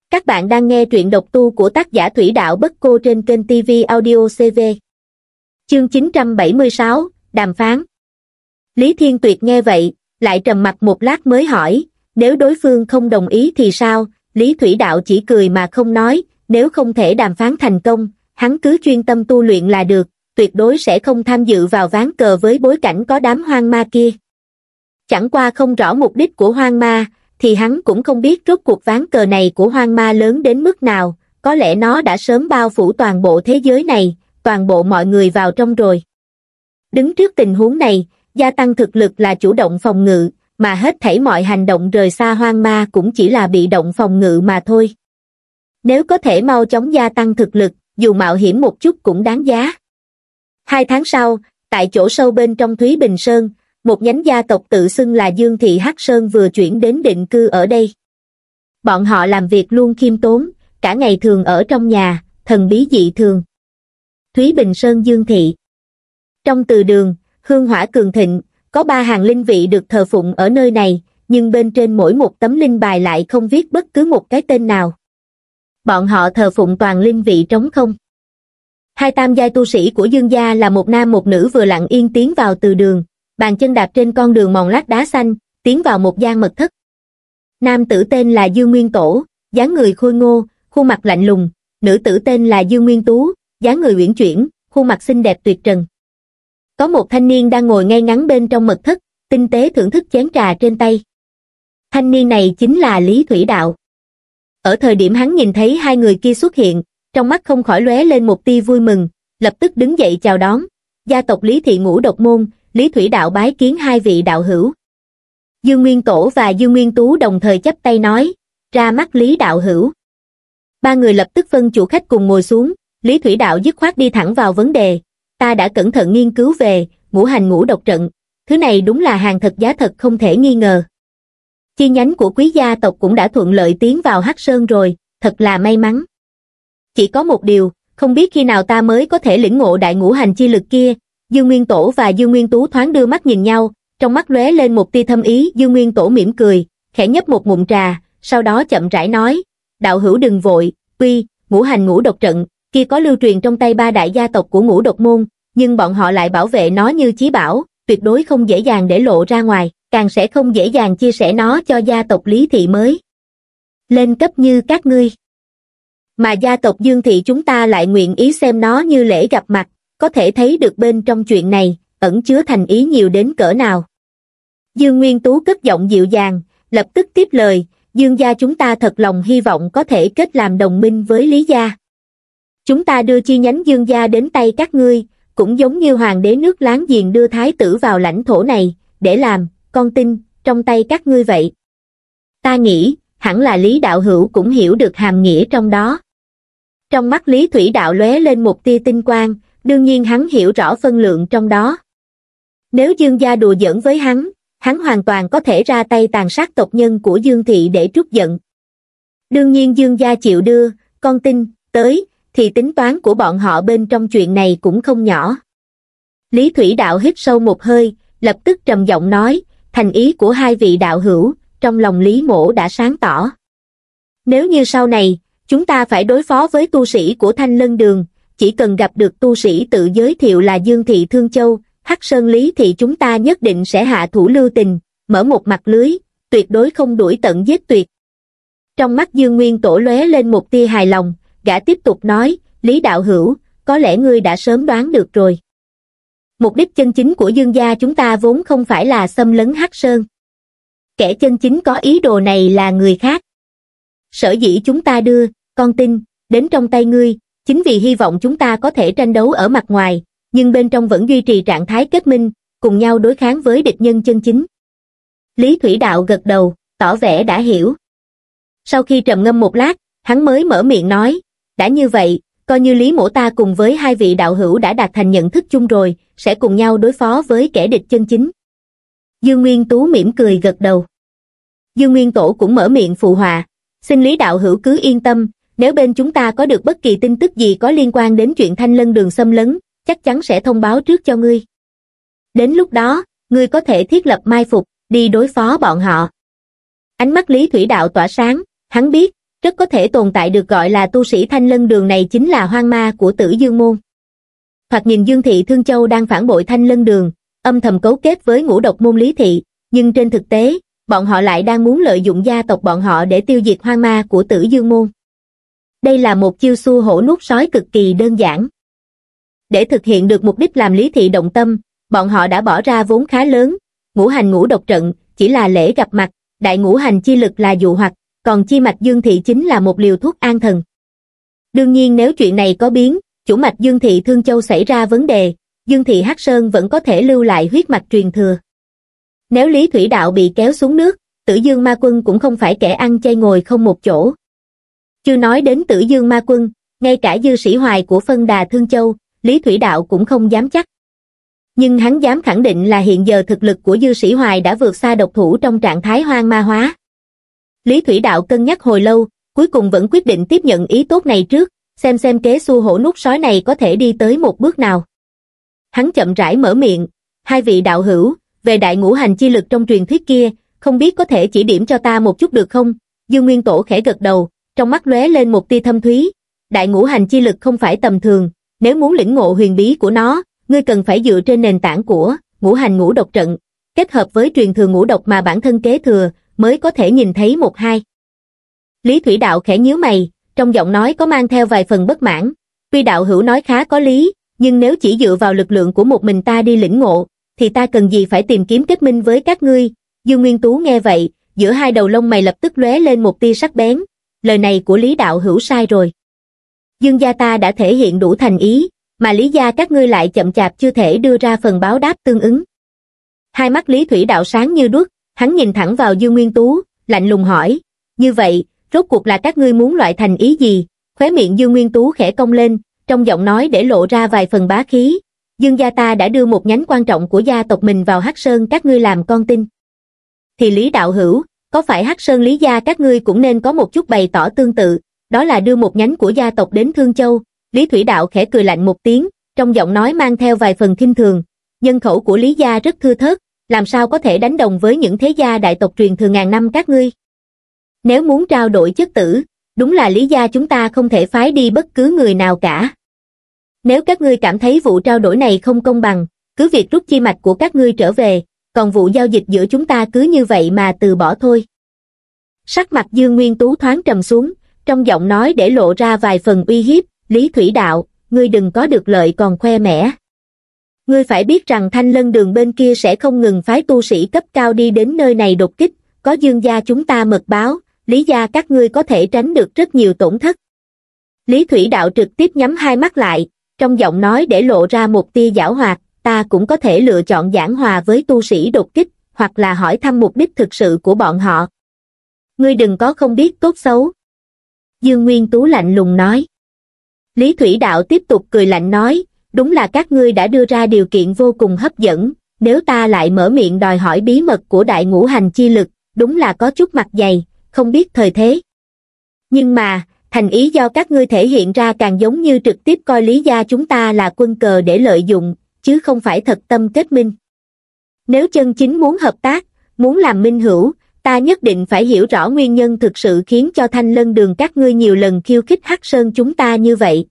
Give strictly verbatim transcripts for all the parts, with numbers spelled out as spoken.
Các bạn đang nghe truyện độc tu của tác giả Thủy Đạo Bất Cô trên kênh ti vi Audio xê vê. Chương chín trăm bảy mươi sáu, Đàm phán. Lý Thiên Tuyệt nghe vậy, lại trầm mặt một lát mới hỏi, nếu đối phương không đồng ý thì sao? Lý Thủy Đạo chỉ cười mà không nói, nếu không thể đàm phán thành công, hắn cứ chuyên tâm tu luyện là được, tuyệt đối sẽ không tham dự vào ván cờ với bối cảnh có đám hoang ma kia. Chẳng qua không rõ mục đích của hoang ma, thì hắn cũng không biết rốt cuộc ván cờ này của hoang ma lớn đến mức nào, có lẽ nó đã sớm bao phủ toàn bộ thế giới này, toàn bộ mọi người vào trong rồi. Đứng trước tình huống này, gia tăng thực lực là chủ động phòng ngự, mà hết thảy mọi hành động rời xa hoang ma cũng chỉ là bị động phòng ngự mà thôi. Nếu có thể mau chóng gia tăng thực lực, dù mạo hiểm một chút cũng đáng giá. Hai tháng sau, tại chỗ sâu bên trong Thúy Bình Sơn, một nhánh gia tộc tự xưng là Dương Thị Hắc Sơn vừa chuyển đến định cư ở đây. Bọn họ làm việc luôn khiêm tốn, cả ngày thường ở trong nhà, thần bí dị thường. Thúy Bình Sơn Dương Thị. Trong từ đường, hương hỏa cường thịnh, có ba hàng linh vị được thờ phụng ở nơi này, nhưng bên trên mỗi một tấm linh bài lại không viết bất cứ một cái tên nào. Bọn họ thờ phụng toàn linh vị trống không. Hai tam giai tu sĩ của Dương gia là một nam một nữ vừa lặng yên tiến vào từ đường, bàn chân đạp trên con đường mòn lát đá xanh, tiến vào một gian mật thất. Nam tử tên là Dương Nguyên Tổ, dáng người khôi ngô, khuôn mặt lạnh lùng, nữ tử tên là Dương Nguyên Tú, dáng người uyển chuyển, khuôn mặt xinh đẹp tuyệt trần. Có một thanh niên đang ngồi ngay ngắn bên trong mật thất, tinh tế thưởng thức chén trà trên tay. Thanh niên này chính là Lý Thủy Đạo. Ở thời điểm hắn nhìn thấy hai người kia xuất hiện, trong mắt không khỏi lóe lên một tia vui mừng, lập tức đứng dậy chào đón. Gia tộc Lý Thị Ngũ Độc Môn, Lý Thủy Đạo bái kiến hai vị đạo hữu. Dương Nguyên Tổ và Dương Nguyên Tú đồng thời chắp tay nói, ra mắt Lý đạo hữu. Ba người lập tức phân chủ khách cùng ngồi xuống, Lý Thủy Đạo dứt khoát đi thẳng vào vấn đề. Ta đã cẩn thận nghiên cứu về ngũ hành ngũ độc trận, thứ này đúng là hàng thật giá thật không thể nghi ngờ. Chi nhánh của quý gia tộc cũng đã thuận lợi tiến vào Hắc Sơn rồi, thật là may mắn. Chỉ có một điều, không biết khi nào ta mới có thể lĩnh ngộ đại ngũ hành chi lực kia. Dương Nguyên Tổ và Dương Nguyên Tú thoáng đưa mắt nhìn nhau, trong mắt lóe lên một tia thâm ý. Dương Nguyên Tổ mỉm cười, khẽ nhấp một ngụm trà, sau đó chậm rãi nói, đạo hữu đừng vội, tuy ngũ hành ngũ độc trận kia có lưu truyền trong tay ba đại gia tộc của Ngũ Độc Môn, nhưng bọn họ lại bảo vệ nó như chí bảo, tuyệt đối không dễ dàng để lộ ra ngoài, càng sẽ không dễ dàng chia sẻ nó cho gia tộc Lý Thị mới lên cấp như các ngươi. Mà gia tộc Dương Thị chúng ta lại nguyện ý xem nó như lễ gặp mặt, có thể thấy được bên trong chuyện này ẩn chứa thành ý nhiều đến cỡ nào. Dương Nguyên Tú cất giọng dịu dàng, lập tức tiếp lời, Dương gia chúng ta thật lòng hy vọng có thể kết làm đồng minh với Lý gia. Chúng ta đưa chi nhánh Dương gia đến tay các ngươi, cũng giống như hoàng đế nước láng giềng đưa thái tử vào lãnh thổ này, để làm con tin trong tay các ngươi vậy. Ta nghĩ, hẳn là Lý đạo hữu cũng hiểu được hàm nghĩa trong đó. Trong mắt Lý Thủy Đạo lóe lên một tia tinh quang, đương nhiên hắn hiểu rõ phân lượng trong đó. Nếu Dương gia đùa giỡn với hắn, hắn hoàn toàn có thể ra tay tàn sát tộc nhân của Dương Thị để trút giận. Đương nhiên Dương gia chịu đưa con tin tới, thì tính toán của bọn họ bên trong chuyện này cũng không nhỏ. Lý Thủy Đạo hít sâu một hơi, lập tức trầm giọng nói, thành ý của hai vị đạo hữu, trong lòng Lý mỗ đã sáng tỏ. Nếu như sau này, chúng ta phải đối phó với tu sĩ của Thanh Lân Đường, chỉ cần gặp được tu sĩ tự giới thiệu là Dương Thị Thương Châu, Hắc Sơn Lý thì chúng ta nhất định sẽ hạ thủ lưu tình, mở một mặt lưới, tuyệt đối không đuổi tận giết tuyệt. Trong mắt Dương Nguyên Tổ lóe lên một tia hài lòng, gã tiếp tục nói, Lý đạo hữu, có lẽ ngươi đã sớm đoán được rồi. Mục đích chân chính của Dương gia chúng ta vốn không phải là xâm lấn Hắc Sơn. Kẻ chân chính có ý đồ này là người khác. Sở dĩ chúng ta đưa con tin đến trong tay ngươi, chính vì hy vọng chúng ta có thể tranh đấu ở mặt ngoài, nhưng bên trong vẫn duy trì trạng thái kết minh, cùng nhau đối kháng với địch nhân chân chính. Lý Thủy Đạo gật đầu, tỏ vẻ đã hiểu. Sau khi trầm ngâm một lát, hắn mới mở miệng nói, đã như vậy, coi như Lý mỗ ta cùng với hai vị đạo hữu đã đạt thành nhận thức chung rồi, sẽ cùng nhau đối phó với kẻ địch chân chính. Dương Nguyên Tú mỉm cười gật đầu. Dương Nguyên Tổ cũng mở miệng phụ họa, xin Lý đạo hữu cứ yên tâm, nếu bên chúng ta có được bất kỳ tin tức gì có liên quan đến chuyện Thanh Lân Đường xâm lấn, chắc chắn sẽ thông báo trước cho ngươi. Đến lúc đó, ngươi có thể thiết lập mai phục, đi đối phó bọn họ. Ánh mắt Lý Thủy Đạo tỏa sáng, hắn biết, rất có thể tồn tại được gọi là tu sĩ Thanh Lân Đường này chính là hoang ma của Tử Dương Môn. Thoạt nhìn Dương Thị Thương Châu đang phản bội Thanh Lân Đường, âm thầm cấu kết với Ngũ Độc Môn Lý Thị, nhưng trên thực tế, bọn họ lại đang muốn lợi dụng gia tộc bọn họ để tiêu diệt hoang ma của Tử Dương Môn. Đây là một chiêu xua hổ nuốt sói cực kỳ đơn giản. Để thực hiện được mục đích làm Lý Thị động tâm, bọn họ đã bỏ ra vốn khá lớn, ngũ hành ngũ độc trận chỉ là lễ gặp mặt, đại ngũ hành chi lực là dụ hoặc, còn chi mạch Dương Thị chính là một liều thuốc an thần. Đương nhiên nếu chuyện này có biến, chủ mạch Dương Thị Thương Châu xảy ra vấn đề, Dương Thị Hắc Sơn vẫn có thể lưu lại huyết mạch truyền thừa. Nếu Lý Thủy Đạo bị kéo xuống nước, Tử Dương Ma Quân cũng không phải kẻ ăn chay ngồi không một chỗ. Chưa nói đến Tử Dương Ma Quân, ngay cả Dư Sĩ Hoài của phân đà Thương Châu, Lý Thủy Đạo cũng không dám chắc. Nhưng hắn dám khẳng định là hiện giờ thực lực của Dư Sĩ Hoài đã vượt xa độc thủ trong trạng thái hoang ma hóa. Lý Thủy Đạo cân nhắc hồi lâu, cuối cùng vẫn quyết định tiếp nhận ý tốt này trước, xem xem kế xua hổ nuốt sói này có thể đi tới một bước nào. Hắn chậm rãi mở miệng, hai vị đạo hữu, về đại ngũ hành chi lực trong truyền thuyết kia, không biết có thể chỉ điểm cho ta một chút được không? Dương Nguyên Tổ khẽ gật đầu, trong mắt lóe lên một tia thâm thúy. Đại ngũ hành chi lực không phải tầm thường, nếu muốn lĩnh ngộ huyền bí của nó, ngươi cần phải dựa trên nền tảng của ngũ hành ngũ độc trận, kết hợp với truyền thừa ngũ độc mà bản thân kế thừa, mới có thể nhìn thấy một hai. Lý Thủy Đạo khẽ nhíu mày, trong giọng nói có mang theo vài phần bất mãn. Tuy đạo hữu nói khá có lý, nhưng nếu chỉ dựa vào lực lượng của một mình ta đi lĩnh ngộ, thì ta cần gì phải tìm kiếm kết minh với các ngươi? Dương Nguyên Tú nghe vậy, giữa hai đầu lông mày lập tức lóe lên một tia sắc bén. Lời này của Lý đạo hữu sai rồi. Dương gia ta đã thể hiện đủ thành ý, mà Lý gia các ngươi lại chậm chạp chưa thể đưa ra phần báo đáp tương ứng. Hai mắt Lý Thủy Đạo sáng như đuốc, hắn nhìn thẳng vào Dương Nguyên Tú, lạnh lùng hỏi, như vậy, rốt cuộc là các ngươi muốn loại thành ý gì? Khóe miệng Dương Nguyên Tú khẽ cong lên, trong giọng nói để lộ ra vài phần bá khí. Dương gia ta đã đưa một nhánh quan trọng của gia tộc mình vào Hắc Sơn các ngươi làm con tin. Thì Lý đạo hữu, có phải Hắc Sơn Lý gia các ngươi cũng nên có một chút bày tỏ tương tự, đó là đưa một nhánh của gia tộc đến Thương Châu? Lý Thủy Đạo khẽ cười lạnh một tiếng, trong giọng nói mang theo vài phần khinh thường. Nhân khẩu của Lý gia rất thưa thớt, làm sao có thể đánh đồng với những thế gia đại tộc truyền thừa ngàn năm các ngươi? Nếu muốn trao đổi chất tử, đúng là Lý gia chúng ta không thể phái đi bất cứ người nào cả. Nếu các ngươi cảm thấy vụ trao đổi này không công bằng, cứ việc rút chi mạch của các ngươi trở về, còn vụ giao dịch giữa chúng ta cứ như vậy mà từ bỏ thôi. Sắc mặt Dương Nguyên Tú thoáng trầm xuống, trong giọng nói để lộ ra vài phần uy hiếp. Lý Thủy Đạo, ngươi đừng có được lợi còn khoe mẽ. Ngươi phải biết rằng Thanh Lân Đường bên kia sẽ không ngừng phái tu sĩ cấp cao đi đến nơi này đột kích, có Dương gia chúng ta mật báo, Lý gia các ngươi có thể tránh được rất nhiều tổn thất. Lý Thủy Đạo trực tiếp nhắm hai mắt lại, trong giọng nói để lộ ra một tia giảo hoạt, ta cũng có thể lựa chọn giảng hòa với tu sĩ đột kích, hoặc là hỏi thăm mục đích thực sự của bọn họ. Ngươi đừng có không biết tốt xấu. Dương Nguyên Tú lạnh lùng nói. Lý Thủy Đạo tiếp tục cười lạnh nói, đúng là các ngươi đã đưa ra điều kiện vô cùng hấp dẫn, nếu ta lại mở miệng đòi hỏi bí mật của đại ngũ hành chi lực, đúng là có chút mặt dày, không biết thời thế. Nhưng mà, thành ý do các ngươi thể hiện ra càng giống như trực tiếp coi Lý gia chúng ta là quân cờ để lợi dụng, chứ không phải thật tâm kết minh. Nếu chân chính muốn hợp tác, muốn làm minh hữu, ta nhất định phải hiểu rõ nguyên nhân thực sự khiến cho Thanh Lân Đường các ngươi nhiều lần khiêu khích Hắc Sơn chúng ta như vậy.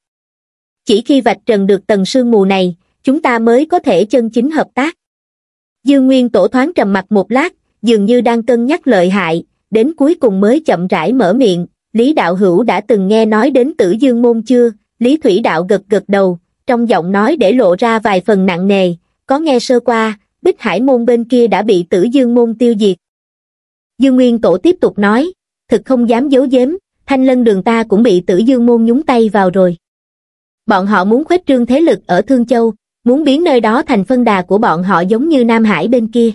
Chỉ khi vạch trần được tầng sương mù này, chúng ta mới có thể chân chính hợp tác. Dương Nguyên Tổ thoáng trầm mặt một lát, dường như đang cân nhắc lợi hại, đến cuối cùng mới chậm rãi mở miệng. Lý đạo hữu đã từng nghe nói đến Tử Dương Môn chưa? Lý Thủy Đạo gật gật đầu, trong giọng nói để lộ ra vài phần nặng nề, có nghe sơ qua, Bích Hải Môn bên kia đã bị Tử Dương Môn tiêu diệt. Dương Nguyên Tổ tiếp tục nói, thực không dám giấu giếm, Thanh Lân Đường ta cũng bị Tử Dương Môn nhúng tay vào rồi. Bọn họ muốn khuếch trương thế lực ở Thương Châu, muốn biến nơi đó thành phân đà của bọn họ giống như Nam Hải bên kia.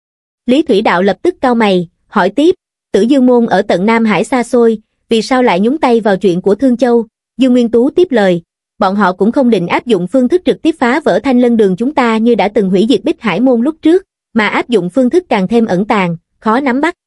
Lý Thủy Đạo lập tức cau mày, hỏi tiếp, Tử Dương Môn ở tận Nam Hải xa xôi, vì sao lại nhúng tay vào chuyện của Thương Châu? Dương Nguyên Tú tiếp lời, bọn họ cũng không định áp dụng phương thức trực tiếp phá vỡ Thanh Lân Đường chúng ta như đã từng hủy diệt Bích Hải Môn lúc trước, mà áp dụng phương thức càng thêm ẩn tàng, khó nắm bắt.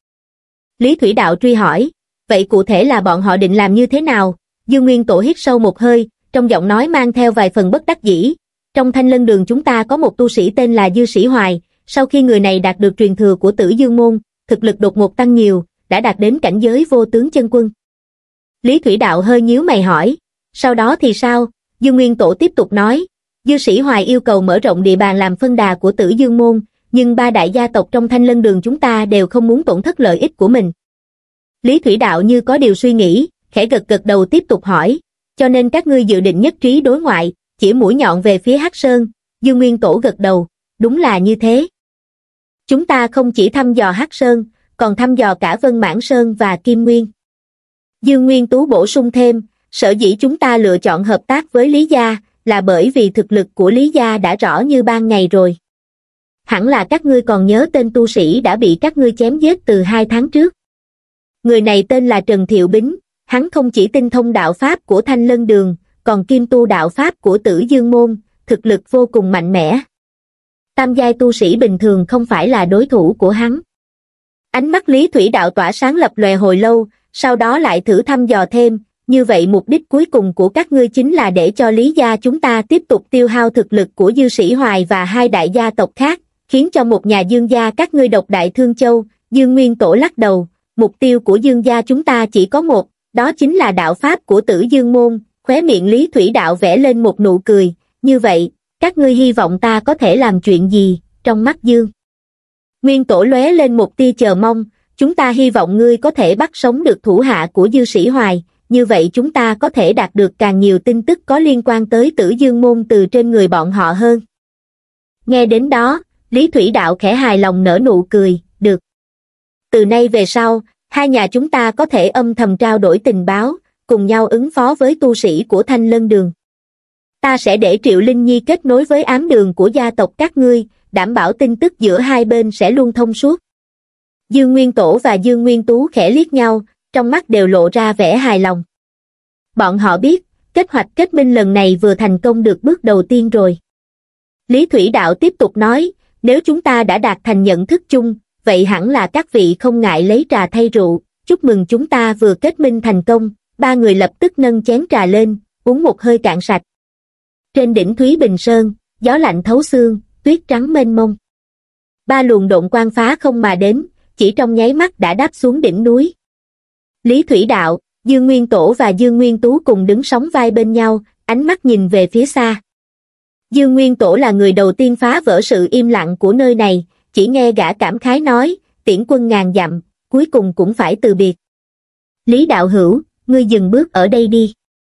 Lý Thủy Đạo truy hỏi, vậy cụ thể là bọn họ định làm như thế nào? Dương Nguyên Tổ hít sâu một hơi, trong giọng nói mang theo vài phần bất đắc dĩ. Trong Thanh Lân Đường chúng ta có một tu sĩ tên là Dư Sĩ Hoài, sau khi người này đạt được truyền thừa của Tử Dương Môn, thực lực đột ngột tăng nhiều, đã đạt đến cảnh giới vô tướng chân quân. Lý Thủy Đạo hơi nhíu mày hỏi, sau đó thì sao? Dương Nguyên Tổ tiếp tục nói, Dư Sĩ Hoài yêu cầu mở rộng địa bàn làm phân đà của Tử Dương Môn, nhưng ba đại gia tộc trong Thanh Lân Đường chúng ta đều không muốn tổn thất lợi ích của mình. Lý Thủy Đạo như có điều suy nghĩ, khẽ gật gật đầu tiếp tục hỏi, cho nên các ngươi dự định nhất trí đối ngoại, chỉ mũi nhọn về phía Hắc Sơn. Dương Nguyên Tổ gật đầu, đúng là như thế. Chúng ta không chỉ thăm dò Hắc Sơn, còn thăm dò cả Vân Mãn Sơn và Kim Nguyên. Dương Nguyên Tú bổ sung thêm, sở dĩ chúng ta lựa chọn hợp tác với Lý Gia, là bởi vì thực lực của Lý Gia đã rõ như ban ngày rồi. Hẳn là các ngươi còn nhớ tên tu sĩ đã bị các ngươi chém giết từ hai tháng trước. Người này tên là Trần Thiệu Bính, hắn không chỉ tinh thông đạo pháp của Thanh Lân Đường, còn kiêm tu đạo pháp của Tử Dương Môn, thực lực vô cùng mạnh mẽ. Tam giai tu sĩ bình thường không phải là đối thủ của hắn. Ánh mắt Lý Thủy Đạo tỏa sáng lập lòe hồi lâu, sau đó lại thử thăm dò thêm, như vậy mục đích cuối cùng của các ngươi chính là để cho Lý Gia chúng ta tiếp tục tiêu hao thực lực của Dư Sĩ Hoài và hai đại gia tộc khác, khiến cho một nhà Dương gia các ngươi độc đại Thương Châu. Dương Nguyên Tổ lắc đầu, mục tiêu của Dương gia chúng ta chỉ có một, đó chính là đạo pháp của Tử Dương Môn. Khóe miệng Lý Thủy Đạo vẽ lên một nụ cười, như vậy, các ngươi hy vọng ta có thể làm chuyện gì? Trong mắt Dương Nguyên Tổ lóe lên một tia chờ mong, chúng ta hy vọng ngươi có thể bắt sống được thủ hạ của Dư Sĩ Hoài, như vậy chúng ta có thể đạt được càng nhiều tin tức có liên quan tới Tử Dương Môn từ trên người bọn họ hơn. Nghe đến đó, Lý Thủy Đạo khẽ hài lòng nở nụ cười, được. Từ nay về sau, hai nhà chúng ta có thể âm thầm trao đổi tình báo, cùng nhau ứng phó với tu sĩ của Thanh Lân Đường. Ta sẽ để Triệu Linh Nhi kết nối với ám đường của gia tộc các ngươi, đảm bảo tin tức giữa hai bên sẽ luôn thông suốt. Dương Nguyên Tổ và Dương Nguyên Tú khẽ liếc nhau, trong mắt đều lộ ra vẻ hài lòng. Bọn họ biết, kế hoạch kết minh lần này vừa thành công được bước đầu tiên rồi. Lý Thủy Đạo tiếp tục nói, nếu chúng ta đã đạt thành nhận thức chung, vậy hẳn là các vị không ngại lấy trà thay rượu, chúc mừng chúng ta vừa kết minh thành công. Ba người lập tức nâng chén trà lên, uống một hơi cạn sạch. Trên đỉnh Thúy Bình Sơn, gió lạnh thấu xương, tuyết trắng mênh mông. Ba luồng độn quang phá không mà đến, chỉ trong nháy mắt đã đáp xuống đỉnh núi. Lý Thủy Đạo, Dương Nguyên Tổ và Dương Nguyên Tú cùng đứng sóng vai bên nhau, ánh mắt nhìn về phía xa. Dương Nguyên Tổ là người đầu tiên phá vỡ sự im lặng của nơi này, chỉ nghe gã cảm khái nói, tiễn quân ngàn dặm, cuối cùng cũng phải từ biệt. Lý Đạo Hữu, ngươi dừng bước ở đây đi.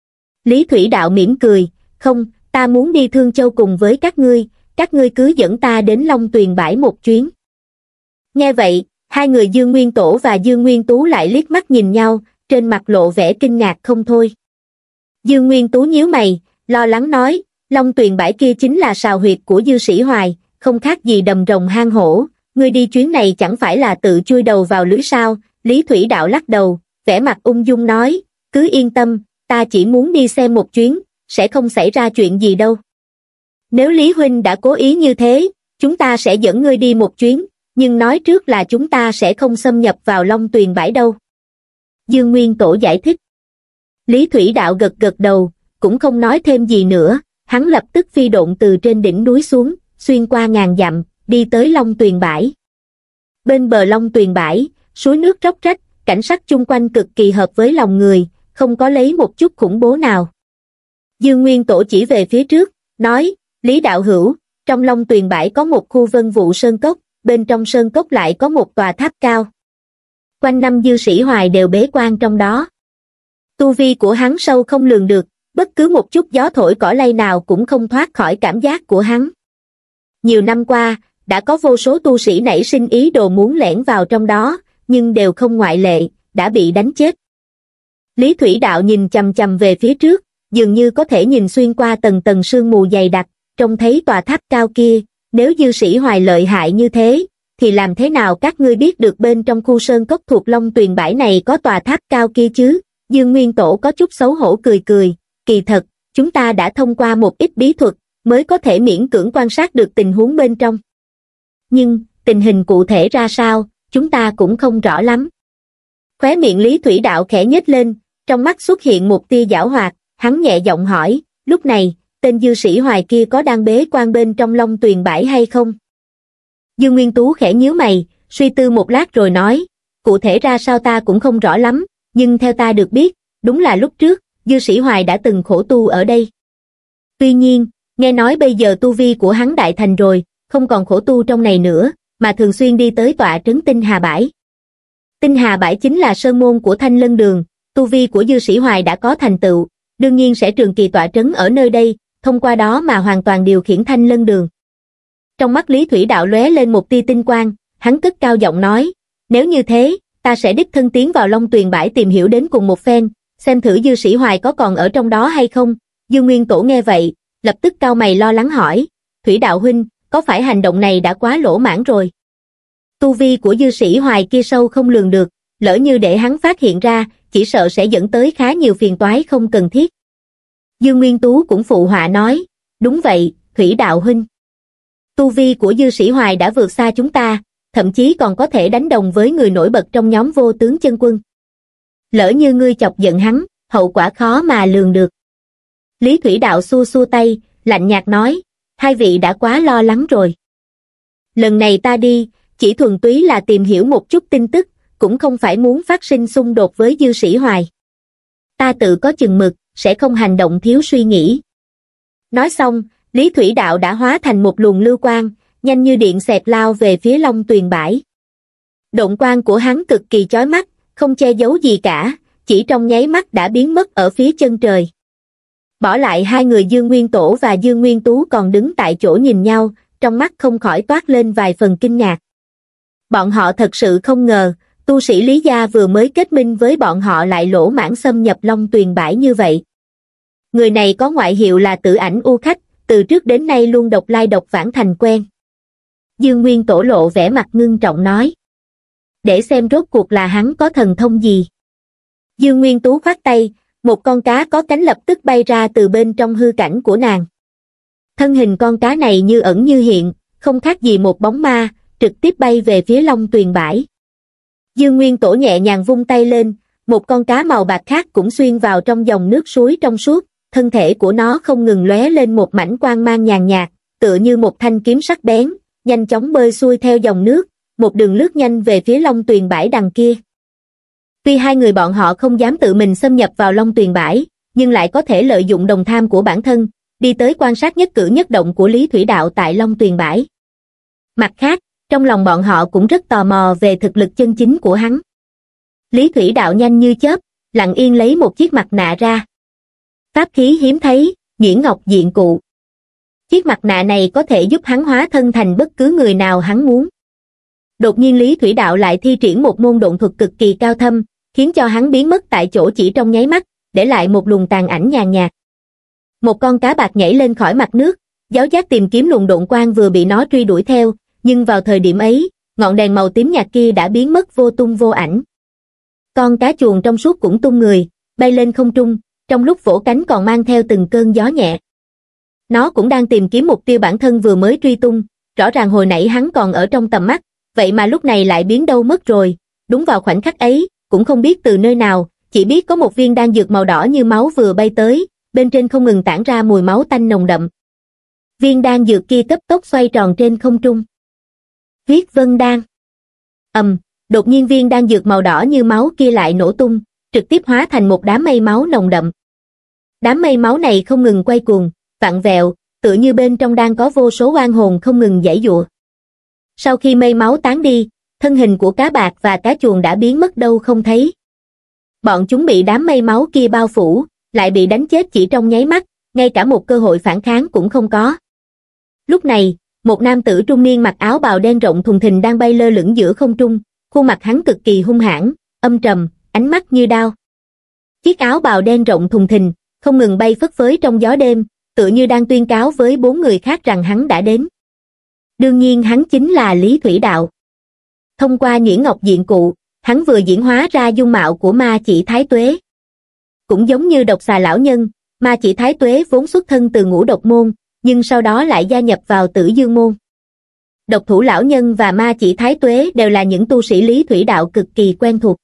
Lý Thủy Đạo mỉm cười, không, ta muốn đi Thương Châu cùng với các ngươi, các ngươi cứ dẫn ta đến Long Tuyền bãi một chuyến. Nghe vậy, hai người Dương Nguyên Tổ và Dương Nguyên Tú lại liếc mắt nhìn nhau, trên mặt lộ vẻ kinh ngạc không thôi. Dương Nguyên Tú nhíu mày, lo lắng nói, Long Tuyền bãi kia chính là sào huyệt của Dư Sĩ Hoài, không khác gì đầm rồng hang hổ, ngươi đi chuyến này chẳng phải là tự chui đầu vào lưới sao? Lý Thủy Đạo lắc đầu, vẻ mặt ung dung nói, cứ yên tâm, ta chỉ muốn đi xem một chuyến, sẽ không xảy ra chuyện gì đâu. Nếu Lý Huynh đã cố ý như thế, chúng ta sẽ dẫn ngươi đi một chuyến, nhưng nói trước là chúng ta sẽ không xâm nhập vào Long Tuyền bãi đâu. Dương Nguyên Tổ giải thích. Lý Thủy Đạo gật gật đầu, cũng không nói thêm gì nữa, hắn lập tức phi độn từ trên đỉnh núi xuống, xuyên qua ngàn dặm, đi tới Long Tuyền bãi. Bên bờ Long Tuyền bãi, suối nước róc rách, cảnh sắc chung quanh cực kỳ hợp với lòng người, không có lấy một chút khủng bố nào. Dương Nguyên Tổ chỉ về phía trước, nói, Lý Đạo Hữu, trong Long Tuyền bãi có một khu vân vụ sơn cốc, bên trong sơn cốc lại có một tòa tháp cao. Quanh năm Dư Sĩ Hoài đều bế quan trong đó. Tu vi của hắn sâu không lường được, bất cứ một chút gió thổi cỏ lay nào cũng không thoát khỏi cảm giác của hắn. Nhiều năm qua, đã có vô số tu sĩ nảy sinh ý đồ muốn lẻn vào trong đó, nhưng đều không ngoại lệ, đã bị đánh chết. Lý Thủy Đạo nhìn chằm chằm về phía trước, dường như có thể nhìn xuyên qua tầng tầng sương mù dày đặc, trông thấy tòa tháp cao kia, nếu Dư Sĩ Hoài lợi hại như thế, thì làm thế nào các ngươi biết được bên trong khu sơn cốc thuộc Long Tuyền bãi này có tòa tháp cao kia chứ? Dương Nguyên Tổ có chút xấu hổ cười cười, kỳ thật, chúng ta đã thông qua một ít bí thuật, mới có thể miễn cưỡng quan sát được tình huống bên trong. Nhưng, tình hình cụ thể ra sao, chúng ta cũng không rõ lắm. Khóe miệng Lý Thủy Đạo khẽ nhếch lên, trong mắt xuất hiện một tia giảo hoạt, hắn nhẹ giọng hỏi, lúc này, tên Dư Sĩ Hoài kia có đang bế quan bên trong Long Tuyền bãi hay không? Dương Nguyên Tú khẽ nhíu mày, suy tư một lát rồi nói, cụ thể ra sao ta cũng không rõ lắm, nhưng theo ta được biết, đúng là lúc trước, Dư Sĩ Hoài đã từng khổ tu ở đây. Tuy nhiên, nghe nói bây giờ tu vi của hắn đại thành rồi, không còn khổ tu trong này nữa, mà thường xuyên đi tới tọa trấn Tinh Hà Bãi. Tinh Hà Bãi chính là sơn môn của Thanh Lân Đường, tu vi của Dư Sĩ Hoài đã có thành tựu, đương nhiên sẽ trường kỳ tọa trấn ở nơi đây, thông qua đó mà hoàn toàn điều khiển Thanh Lân Đường. Trong mắt Lý Thủy Đạo lóe lên một tia tinh quang, hắn cất cao giọng nói, nếu như thế, ta sẽ đích thân tiến vào Long Tuyền Bãi tìm hiểu đến cùng một phen, xem thử Dư Sĩ Hoài có còn ở trong đó hay không. Dư Nguyên Tổ nghe vậy, lập tức cau mày lo lắng hỏi, Thủy Đạo huynh, có phải hành động này đã quá lỗ mãng rồi? Tu vi của Dư Sĩ Hoài kia sâu không lường được, lỡ như để hắn phát hiện ra, chỉ sợ sẽ dẫn tới khá nhiều phiền toái không cần thiết. Dư Nguyên Tú cũng phụ họa nói, đúng vậy, Thủy Đạo huynh. Tu vi của Dư Sĩ Hoài đã vượt xa chúng ta, thậm chí còn có thể đánh đồng với người nổi bật trong nhóm Vô Tướng Chân Quân. Lỡ như ngươi chọc giận hắn, hậu quả khó mà lường được. Lý Thủy Đạo xua xua tay, lạnh nhạt nói, hai vị đã quá lo lắng rồi. Lần này ta đi, chỉ thuần túy là tìm hiểu một chút tin tức, cũng không phải muốn phát sinh xung đột với Dư Sĩ Hoài. Ta tự có chừng mực, sẽ không hành động thiếu suy nghĩ. Nói xong, Lý Thủy Đạo đã hóa thành một luồng lưu quang, nhanh như điện xẹt lao về phía Long Tuyền Bãi. Động quang của hắn cực kỳ chói mắt, không che giấu gì cả, chỉ trong nháy mắt đã biến mất ở phía chân trời. Bỏ lại hai người Dương Nguyên Tổ và Dương Nguyên Tú còn đứng tại chỗ nhìn nhau, trong mắt không khỏi toát lên vài phần kinh ngạc. Bọn họ thật sự không ngờ, tu sĩ Lý gia vừa mới kết minh với bọn họ lại lỗ mãng xâm nhập Long Tuyền Bãi như vậy. Người này có ngoại hiệu là Tử Ảnh U Khách, từ trước đến nay luôn độc lai độc vãng thành quen. Dương Nguyên Tổ lộ vẻ mặt ngưng trọng nói. Để xem rốt cuộc là hắn có thần thông gì. Dương Nguyên Tú khoát tay, một con cá có cánh lập tức bay ra từ bên trong hư cảnh của nàng. Thân hình con cá này như ẩn như hiện, không khác gì một bóng ma, trực tiếp bay về phía Long Tuyền Bãi. Dương Nguyên Tổ nhẹ nhàng vung tay lên, một con cá màu bạc khác cũng xuyên vào trong dòng nước suối trong suốt, thân thể của nó không ngừng lóe lên một mảnh quang mang nhàn nhạt, tựa như một thanh kiếm sắc bén, nhanh chóng bơi xuôi theo dòng nước, một đường lướt nhanh về phía Long Tuyền Bãi đằng kia. Tuy hai người bọn họ không dám tự mình xâm nhập vào Long Tuyền Bãi, nhưng lại có thể lợi dụng đồng tham của bản thân, đi tới quan sát nhất cử nhất động của Lý Thủy Đạo tại Long Tuyền Bãi. Mặt khác, trong lòng bọn họ cũng rất tò mò về thực lực chân chính của hắn. Lý Thủy Đạo nhanh như chớp, lặng yên lấy một chiếc mặt nạ ra. Pháp khí hiếm thấy, Nhuyễn Ngọc Diện Cụ. Chiếc mặt nạ này có thể giúp hắn hóa thân thành bất cứ người nào hắn muốn. Đột nhiên Lý Thủy Đạo lại thi triển một môn độn thuật cực kỳ cao thâm, khiến cho hắn biến mất tại chỗ chỉ trong nháy mắt, để lại một luồng tàn ảnh nhàn nhạt. Một con cá bạc nhảy lên khỏi mặt nước, giáo giác tìm kiếm luồng độn quang vừa bị nó truy đuổi theo, nhưng vào thời điểm ấy, ngọn đèn màu tím nhạt kia đã biến mất vô tung vô ảnh. Con cá chuồn trong suốt cũng tung người, bay lên không trung, trong lúc vỗ cánh còn mang theo từng cơn gió nhẹ. Nó cũng đang tìm kiếm mục tiêu bản thân vừa mới truy tung, rõ ràng hồi nãy hắn còn ở trong tầm mắt, vậy mà lúc này lại biến đâu mất rồi. Đúng vào khoảnh khắc ấy, cũng không biết từ nơi nào, chỉ biết có một viên đan dược màu đỏ như máu vừa bay tới, bên trên không ngừng tản ra mùi máu tanh nồng đậm. Viên đan dược kia cấp tốc xoay tròn trên không trung. Huyết Vân Đan. Ầm, um, đột nhiên viên đan dược màu đỏ như máu kia lại nổ tung, trực tiếp hóa thành một đám mây máu nồng đậm. Đám mây máu này không ngừng quay cuồng, vặn vẹo, tựa như bên trong đang có vô số oan hồn không ngừng giãy giụa. Sau khi mây máu tán đi, thân hình của cá bạc và cá chuồn đã biến mất đâu không thấy. Bọn chúng bị đám mây máu kia bao phủ, lại bị đánh chết chỉ trong nháy mắt, ngay cả một cơ hội phản kháng cũng không có. Lúc này, một nam tử trung niên mặc áo bào đen rộng thùng thình đang bay lơ lửng giữa không trung, khuôn mặt hắn cực kỳ hung hãn, âm trầm, ánh mắt như đao. Chiếc áo bào đen rộng thùng thình, không ngừng bay phất phới trong gió đêm, tựa như đang tuyên cáo với bốn người khác rằng hắn đã đến. Đương nhiên hắn chính là Lý Thủy Đạo. Thông qua Nhuyễn Ngọc Diện Cụ, hắn vừa diễn hóa ra dung mạo của Ma Chỉ Thái Tuế. Cũng giống như Độc Xà lão nhân, Ma Chỉ Thái Tuế vốn xuất thân từ Ngũ Độc môn, nhưng sau đó lại gia nhập vào Tử Dương môn. Độc Thủ lão nhân và Ma Chỉ Thái Tuế đều là những tu sĩ Lý Thủy Đạo cực kỳ quen thuộc.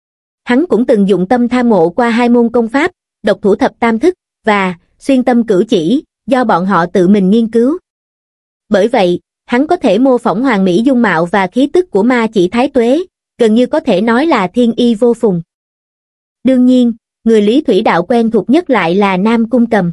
Hắn cũng từng dụng tâm tham ngộ qua hai môn công pháp, Độc Thủ Thập Tam Thức và Xuyên Tâm Cửu Chỉ, do bọn họ tự mình nghiên cứu. Bởi vậy, hắn có thể mô phỏng hoàn mỹ dung mạo và khí tức của Ma Chỉ Thái Tuế, gần như có thể nói là thiên y vô phùng. Đương nhiên, người Lý Thủy Đạo quen thuộc nhất lại là Nam Cung Cầm.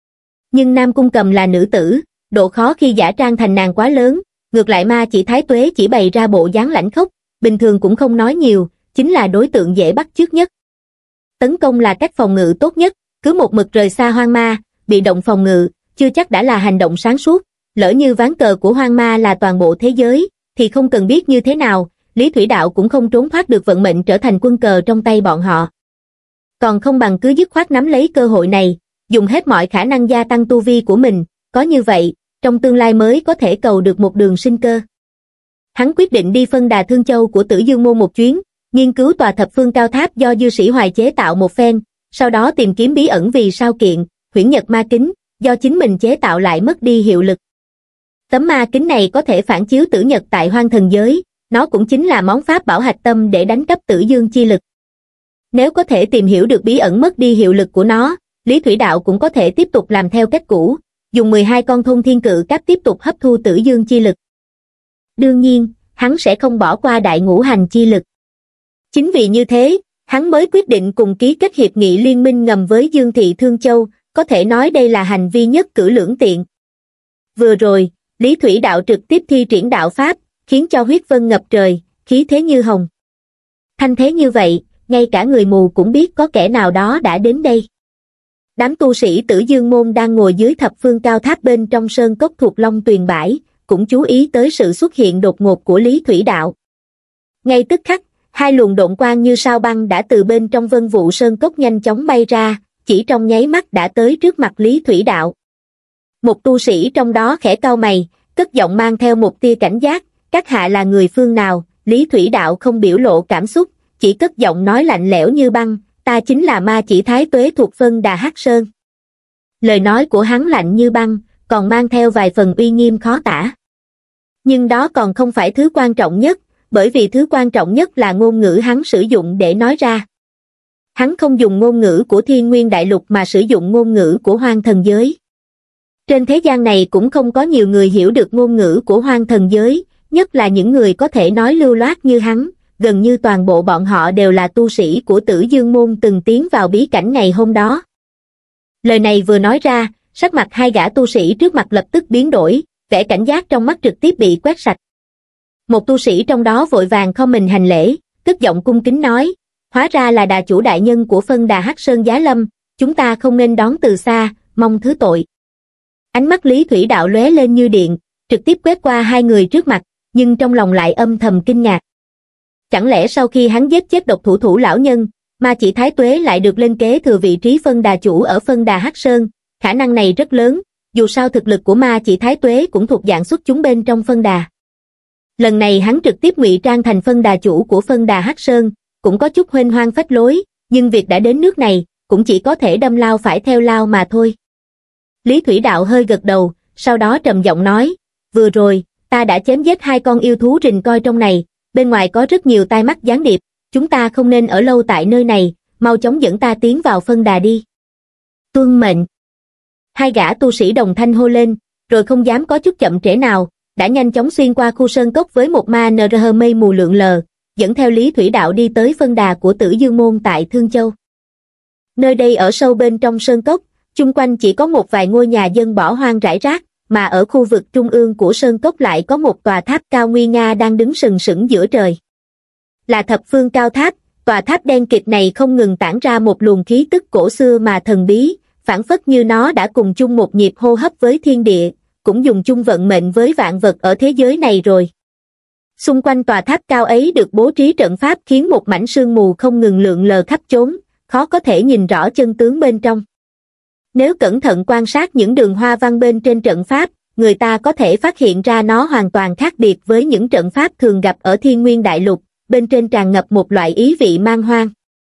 Nhưng Nam Cung Cầm là nữ tử, độ khó khi giả trang thành nàng quá lớn, ngược lại Ma Chỉ Thái Tuế chỉ bày ra bộ dáng lãnh khốc, bình thường cũng không nói nhiều, chính là đối tượng dễ bắt chước nhất. Tấn công là cách phòng ngự tốt nhất, cứ một mực rời xa Hoang Ma, bị động phòng ngự, chưa chắc đã là hành động sáng suốt, lỡ như ván cờ của Hoang Ma là toàn bộ thế giới, thì không cần biết như thế nào, Lý Thủy Đạo cũng không trốn thoát được vận mệnh trở thành quân cờ trong tay bọn họ. Còn không bằng cứ dứt khoát nắm lấy cơ hội này, dùng hết mọi khả năng gia tăng tu vi của mình, có như vậy, trong tương lai mới có thể cầu được một đường sinh cơ. Hắn quyết định đi phân đà Thương Châu của Tử Dương Môn một chuyến, nghiên cứu tòa thập phương cao tháp do Dư Sĩ Hoài chế tạo một phen, sau đó tìm kiếm bí ẩn vì sao kiện, huyễn nhật ma kính, do chính mình chế tạo lại mất đi hiệu lực. Tấm ma kính này có thể phản chiếu tử nhật tại hoang thần giới, nó cũng chính là món pháp bảo hạch tâm để đánh cắp tử dương chi lực. Nếu có thể tìm hiểu được bí ẩn mất đi hiệu lực của nó, Lý Thủy Đạo cũng có thể tiếp tục làm theo cách cũ, dùng mười hai con thôn thiên cự cáp tiếp tục hấp thu tử dương chi lực. Đương nhiên, hắn sẽ không bỏ qua đại ngũ hành chi lực. Chính vì như thế, hắn mới quyết định cùng ký kết hiệp nghị liên minh ngầm với Dương Thị Thương Châu, có thể nói đây là hành vi nhất cử lưỡng tiện. Vừa rồi, Lý Thủy Đạo trực tiếp thi triển đạo pháp, khiến cho huyết vân ngập trời, khí thế như hồng. Thanh thế như vậy, ngay cả người mù cũng biết có kẻ nào đó đã đến đây. Đám tu sĩ Tử Dương Môn đang ngồi dưới thập phương cao tháp bên trong sơn cốc thuộc Long Tuyền bãi, cũng chú ý tới sự xuất hiện đột ngột của Lý Thủy Đạo. Ngay tức khắc, hai luồng độn quang như sao băng đã từ bên trong vân vụ sơn cốc nhanh chóng bay ra, chỉ trong nháy mắt đã tới trước mặt Lý Thủy Đạo. Một tu sĩ trong đó khẽ cau mày, cất giọng mang theo một tia cảnh giác, các hạ là người phương nào? Lý Thủy Đạo không biểu lộ cảm xúc, chỉ cất giọng nói lạnh lẽo như băng, ta chính là Ma Chỉ Thái Tuế thuộc Vân Đà Hắc Sơn. Lời nói của hắn lạnh như băng, còn mang theo vài phần uy nghiêm khó tả. Nhưng đó còn không phải thứ quan trọng nhất, bởi vì thứ quan trọng nhất là ngôn ngữ hắn sử dụng để nói ra. Hắn không dùng ngôn ngữ của Thiên Nguyên Đại Lục mà sử dụng ngôn ngữ của hoang thần giới. Trên thế gian này cũng không có nhiều người hiểu được ngôn ngữ của hoang thần giới, nhất là những người có thể nói lưu loát như hắn, gần như toàn bộ bọn họ đều là tu sĩ của Tử Dương Môn từng tiến vào bí cảnh ngày hôm đó. Lời này vừa nói ra, sắc mặt hai gã tu sĩ trước mặt lập tức biến đổi, vẻ cảnh giác trong mắt trực tiếp bị quét sạch. Một tu sĩ trong đó vội vàng không mình hành lễ, cất giọng cung kính nói, hóa ra là đà chủ đại nhân của phân đà Hắc Sơn Giá Lâm, chúng ta không nên đón từ xa, mong thứ tội. Ánh mắt Lý Thủy Đạo lóe lên như điện, trực tiếp quét qua hai người trước mặt, nhưng trong lòng lại âm thầm kinh ngạc. Chẳng lẽ sau khi hắn giết chết độc thủ thủ lão nhân, Ma Chỉ Thái Tuế lại được lên kế thừa vị trí phân đà chủ ở phân đà Hắc Sơn? Khả năng này rất lớn, dù sao thực lực của Ma Chỉ Thái Tuế cũng thuộc dạng xuất chúng bên trong phân đà. Lần này hắn trực tiếp ngụy trang thành phân đà chủ của phân đà Hắc Sơn, cũng có chút huênh hoang phách lối, nhưng việc đã đến nước này, cũng chỉ có thể đâm lao phải theo lao mà thôi. Lý Thủy Đạo hơi gật đầu, sau đó trầm giọng nói, vừa rồi, ta đã chém giết hai con yêu thú rình coi trong này, bên ngoài có rất nhiều tai mắt gián điệp, chúng ta không nên ở lâu tại nơi này, mau chóng dẫn ta tiến vào phân đà đi. Tuân mệnh. Hai gã tu sĩ đồng thanh hô lên, rồi không dám có chút chậm trễ nào, đã nhanh chóng xuyên qua khu sơn cốc với một ma nờ rờ mây mù lượn lờ, dẫn theo Lý Thủy Đạo đi tới phân đà của Tử Dương Môn tại Thương Châu. Nơi đây ở sâu bên trong sơn cốc, chung quanh chỉ có một vài ngôi nhà dân bỏ hoang rải rác, mà ở khu vực trung ương của sơn cốc lại có một tòa tháp cao nguy nga đang đứng sừng sững giữa trời. Là thập phương cao tháp, tòa tháp đen kịt này không ngừng tản ra một luồng khí tức cổ xưa mà thần bí, phảng phất như nó đã cùng chung một nhịp hô hấp với thiên địa, cũng dùng chung vận mệnh với vạn vật ở thế giới này rồi. Xung quanh tòa tháp cao ấy được bố trí trận pháp khiến một mảnh sương mù không ngừng lượn lờ khắp chốn, khó có thể nhìn rõ chân tướng bên trong. Nếu cẩn thận quan sát những đường hoa văn bên trên trận pháp, người ta có thể phát hiện ra nó hoàn toàn khác biệt với những trận pháp thường gặp ở Thiên Nguyên Đại Lục, bên trên tràn ngập một loại ý vị man hoang.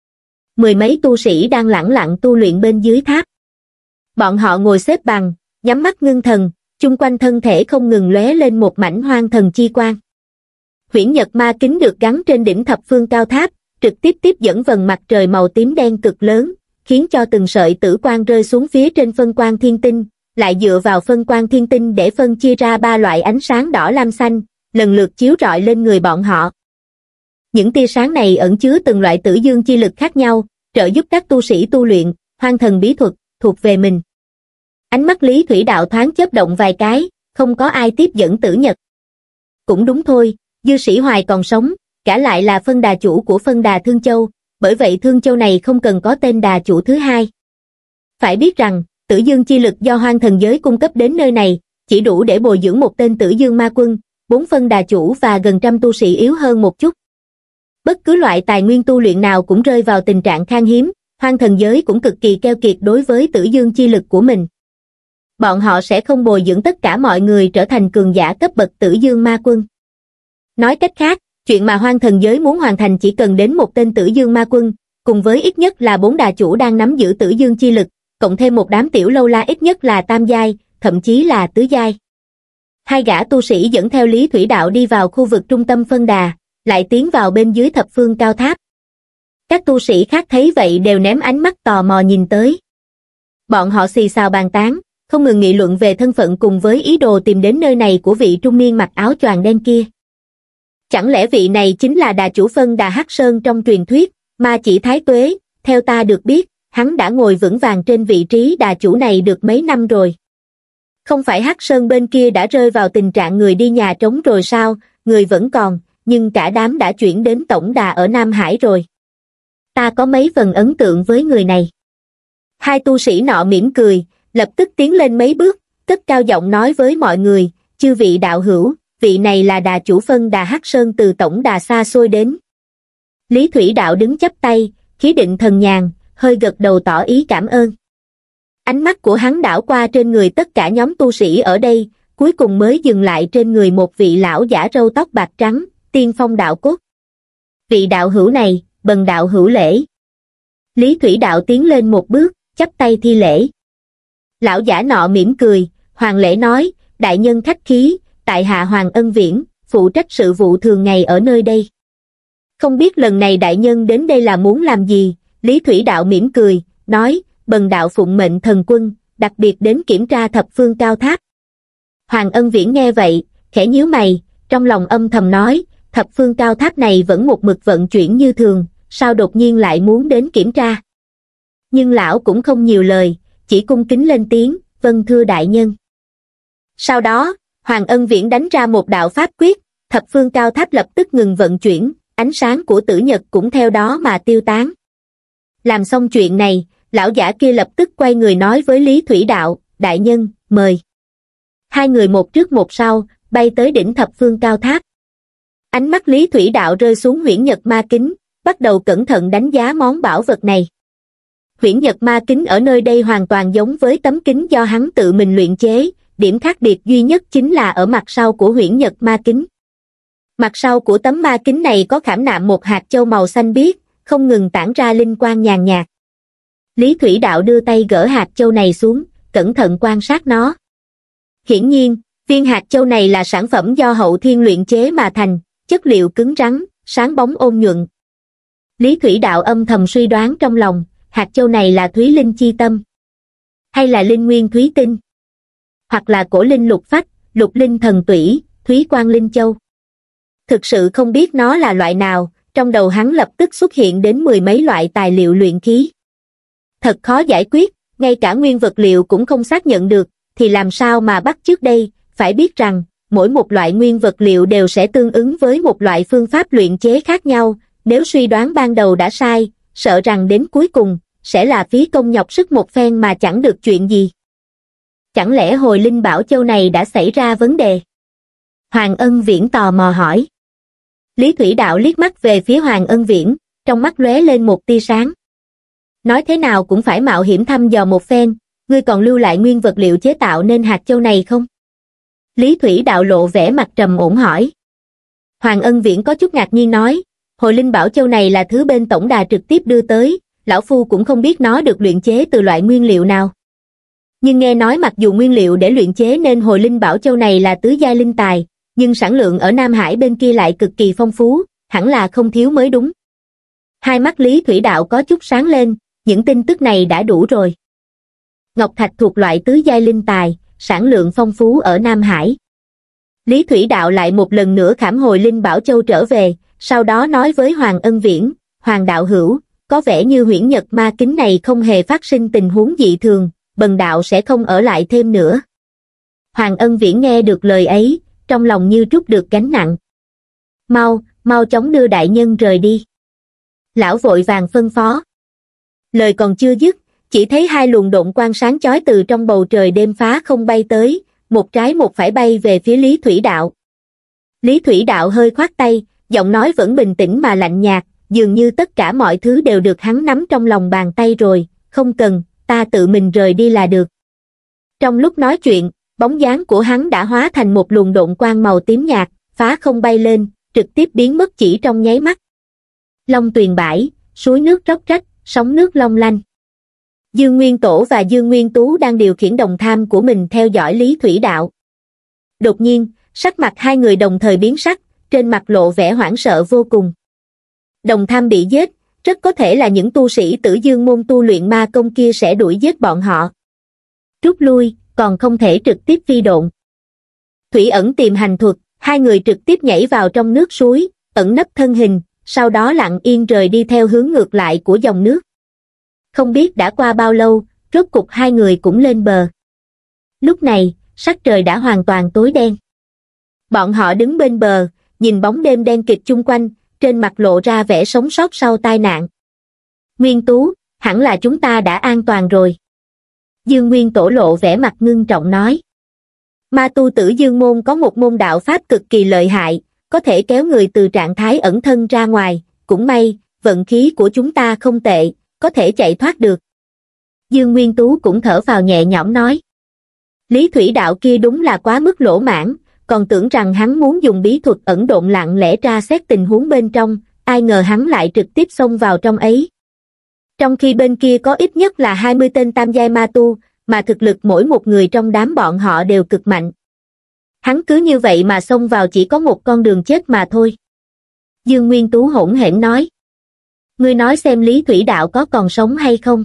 Mười mấy tu sĩ đang lẳng lặng tu luyện bên dưới tháp. Bọn họ ngồi xếp bằng, nhắm mắt ngưng thần, chung quanh thân thể không ngừng lóe lên một mảnh hoang thần chi quang. Huyễn nhật ma kính được gắn trên đỉnh thập phương cao tháp, trực tiếp tiếp dẫn vầng mặt trời màu tím đen cực lớn, khiến cho từng sợi tử quang rơi xuống phía trên phân quang thiên tinh, lại dựa vào phân quang thiên tinh để phân chia ra ba loại ánh sáng đỏ lam xanh, lần lượt chiếu rọi lên người bọn họ. Những tia sáng này ẩn chứa từng loại tử dương chi lực khác nhau, trợ giúp các tu sĩ tu luyện hoang thần bí thuật thuộc về mình. Ánh mắt Lý Thủy Đạo thoáng chớp động vài cái, không có ai tiếp dẫn Tử Nhật. Cũng đúng thôi, Dư Sĩ Hoài còn sống, cả lại là phân đà chủ của phân đà Thương Châu, bởi vậy Thương Châu này không cần có tên đà chủ thứ hai. Phải biết rằng, Tử Dương chi lực do hoang thần giới cung cấp đến nơi này, chỉ đủ để bồi dưỡng một tên Tử Dương ma quân, bốn phân đà chủ và gần trăm tu sĩ yếu hơn một chút. Bất cứ loại tài nguyên tu luyện nào cũng rơi vào tình trạng khan hiếm, hoang thần giới cũng cực kỳ keo kiệt đối với Tử Dương chi lực của mình. Bọn họ sẽ không bồi dưỡng tất cả mọi người trở thành cường giả cấp bậc Tử Dương ma quân. Nói cách khác, chuyện mà hoang thần giới muốn hoàn thành chỉ cần đến một tên Tử Dương ma quân, cùng với ít nhất là bốn đà chủ đang nắm giữ Tử Dương chi lực, cộng thêm một đám tiểu lâu la ít nhất là tam giai, thậm chí là tứ giai. Hai gã tu sĩ dẫn theo Lý Thủy Đạo đi vào khu vực trung tâm phân đà, lại tiến vào bên dưới thập phương cao tháp. Các tu sĩ khác thấy vậy đều ném ánh mắt tò mò nhìn tới. Bọn họ xì xào bàn tán, không ngừng nghị luận về thân phận cùng với ý đồ tìm đến nơi này của vị trung niên mặc áo choàng đen kia. Chẳng lẽ vị này chính là đà chủ phân đà Hắc Sơn trong truyền thuyết, Ma Chỉ Thái Tuế? Theo ta được biết, hắn đã ngồi vững vàng trên vị trí đà chủ này được mấy năm rồi. Không phải Hắc Sơn bên kia đã rơi vào tình trạng người đi nhà trống rồi sao? Người vẫn còn, nhưng cả đám đã chuyển đến tổng đà ở Nam Hải rồi. Ta có mấy phần ấn tượng với người này. Hai tu sĩ nọ mỉm cười, lập tức tiến lên mấy bước, cất cao giọng nói với mọi người, chư vị đạo hữu, vị này là đà chủ phân đà Hắc Sơn từ tổng đà xa xôi đến. Lý Thủy Đạo đứng chắp tay, khí định thần nhàn, hơi gật đầu tỏ ý cảm ơn. Ánh mắt của hắn đảo qua trên người tất cả nhóm tu sĩ ở đây, cuối cùng mới dừng lại trên người một vị lão giả râu tóc bạc trắng, tiên phong đạo cốt. Vị đạo hữu này, bần đạo hữu lễ. Lý Thủy Đạo tiến lên một bước, chắp tay thi lễ. Lão giả nọ mỉm cười, Hoàng lễ nói, đại nhân khách khí, tại hạ Hoàng Ân Viễn, phụ trách sự vụ thường ngày ở nơi đây. Không biết lần này đại nhân đến đây là muốn làm gì? Lý Thủy Đạo mỉm cười, nói, bần đạo phụng mệnh thần quân, đặc biệt đến kiểm tra thập phương cao tháp. Hoàng Ân Viễn nghe vậy, khẽ nhíu mày, trong lòng âm thầm nói, thập phương cao tháp này vẫn một mực vận chuyển như thường, sao đột nhiên lại muốn đến kiểm tra? Nhưng lão cũng không nhiều lời, chỉ cung kính lên tiếng, vâng thưa đại nhân. Sau đó, Hoàng Ân Viễn đánh ra một đạo pháp quyết, thập phương cao tháp lập tức ngừng vận chuyển, ánh sáng của Tử Nhật cũng theo đó mà tiêu tán. Làm xong chuyện này, lão giả kia lập tức quay người nói với Lý Thủy Đạo, đại nhân, mời. Hai người một trước một sau, bay tới đỉnh thập phương cao tháp. Ánh mắt Lý Thủy Đạo rơi xuống huyễn nhật ma kính, bắt đầu cẩn thận đánh giá món bảo vật này. Huyễn nhật ma kính ở nơi đây hoàn toàn giống với tấm kính do hắn tự mình luyện chế, điểm khác biệt duy nhất chính là ở mặt sau của huyễn nhật ma kính. Mặt sau của tấm ma kính này có khảm nạm một hạt châu màu xanh biếc, không ngừng tản ra linh quang nhàn nhạt. Lý Thủy Đạo đưa tay gỡ hạt châu này xuống, cẩn thận quan sát nó. Hiển nhiên, viên hạt châu này là sản phẩm do Hậu Thiên luyện chế mà thành, chất liệu cứng rắn, sáng bóng ôn nhuận. Lý Thủy Đạo âm thầm suy đoán trong lòng, hạt châu này là Thúy Linh chi tâm, hay là Linh Nguyên Thúy Tinh, hoặc là Cổ Linh Lục Phách, Lục Linh Thần Tủy, Thúy Quang Linh Châu. Thực sự không biết nó là loại nào, trong đầu hắn lập tức xuất hiện đến mười mấy loại tài liệu luyện khí. Thật khó giải quyết, ngay cả nguyên vật liệu cũng không xác nhận được, thì làm sao mà bắt chước đây? Phải biết rằng, mỗi một loại nguyên vật liệu đều sẽ tương ứng với một loại phương pháp luyện chế khác nhau, nếu suy đoán ban đầu đã sai, sợ rằng đến cuối cùng, sẽ là phí công nhọc sức một phen mà chẳng được chuyện gì. Chẳng lẽ hồi linh bảo châu này đã xảy ra vấn đề? Hoàng Ân Viễn tò mò hỏi. Lý Thủy Đạo liếc mắt về phía Hoàng Ân Viễn, trong mắt lóe lên một tia sáng. Nói thế nào cũng phải mạo hiểm thăm dò một phen, ngươi còn lưu lại nguyên vật liệu chế tạo nên hạt châu này không? Lý Thủy Đạo lộ vẻ mặt trầm ổn hỏi. Hoàng Ân Viễn có chút ngạc nhiên nói, hồi linh bảo châu này là thứ bên tổng đà trực tiếp đưa tới, lão phu cũng không biết nó được luyện chế từ loại nguyên liệu nào. Nhưng nghe nói mặc dù nguyên liệu để luyện chế nên hồi linh bảo châu này là tứ giai linh tài, nhưng sản lượng ở Nam Hải bên kia lại cực kỳ phong phú, hẳn là không thiếu mới đúng. Hai mắt Lý Thủy Đạo có chút sáng lên, những tin tức này đã đủ rồi. Ngọc thạch thuộc loại tứ giai linh tài, sản lượng phong phú ở Nam Hải. Lý Thủy Đạo lại một lần nữa khảm hồi linh bảo châu trở về, sau đó nói với Hoàng Ân Viễn, Hoàng đạo hữu, có vẻ như huyễn nhật ma kính này không hề phát sinh tình huống dị thường, bần đạo sẽ không ở lại thêm nữa. Hoàng Ân Viễn nghe được lời ấy, trong lòng như trút được gánh nặng. Mau, mau chóng đưa đại nhân rời đi. Lão vội vàng phân phó. Lời còn chưa dứt, chỉ thấy hai luồng độn quang sáng chói từ trong bầu trời đêm phá không bay tới, một trái một phải bay về phía Lý Thủy Đạo. Lý Thủy Đạo hơi khoát tay, giọng nói vẫn bình tĩnh mà lạnh nhạt, dường như tất cả mọi thứ đều được hắn nắm trong lòng bàn tay rồi, không cần, ta tự mình rời đi là được. Trong lúc nói chuyện, bóng dáng của hắn đã hóa thành một luồng độn quang màu tím nhạt, phá không bay lên, trực tiếp biến mất chỉ trong nháy mắt. Long tuyền bãi, suối nước róc rách, sóng nước long lanh. Dương Nguyên Tổ và Dương Nguyên Tú đang điều khiển đồng tham của mình theo dõi Lý Thủy Đạo. Đột nhiên, sắc mặt hai người đồng thời biến sắc, trên mặt lộ vẻ hoảng sợ vô cùng. Đồng tham bị giết, rất có thể là những tu sĩ Tử Dương môn tu luyện ma công kia sẽ đuổi giết bọn họ. Rút lui, còn không thể trực tiếp phi độn. Thủy ẩn tìm hành thuật, hai người trực tiếp nhảy vào trong nước suối, ẩn nấp thân hình, sau đó lặng yên rời đi theo hướng ngược lại của dòng nước. Không biết đã qua bao lâu, rốt cục hai người cũng lên bờ. Lúc này, sắc trời đã hoàn toàn tối đen. Bọn họ đứng bên bờ, nhìn bóng đêm đen kịt chung quanh, trên mặt lộ ra vẻ sống sót sau tai nạn. Nguyên Tú, hẳn là chúng ta đã an toàn rồi. Dương Nguyên Tổ lộ vẻ mặt ngưng trọng nói. Ma tu Tử Dương môn có một môn đạo pháp cực kỳ lợi hại, có thể kéo người từ trạng thái ẩn thân ra ngoài, cũng may, vận khí của chúng ta không tệ, có thể chạy thoát được. Dương Nguyên Tú cũng thở vào nhẹ nhõm nói. Lý Thủy Đạo kia đúng là quá mức lỗ mãn, còn tưởng rằng hắn muốn dùng bí thuật ẩn độn lặng lẽ tra xét tình huống bên trong, ai ngờ hắn lại trực tiếp xông vào trong ấy. Trong khi bên kia có ít nhất là hai mươi tên tam giai ma tu, mà thực lực mỗi một người trong đám bọn họ đều cực mạnh. Hắn cứ như vậy mà xông vào chỉ có một con đường chết mà thôi. Dương Nguyên Tú hỗn hển nói. Ngươi nói xem Lý Thủy Đạo có còn sống hay không?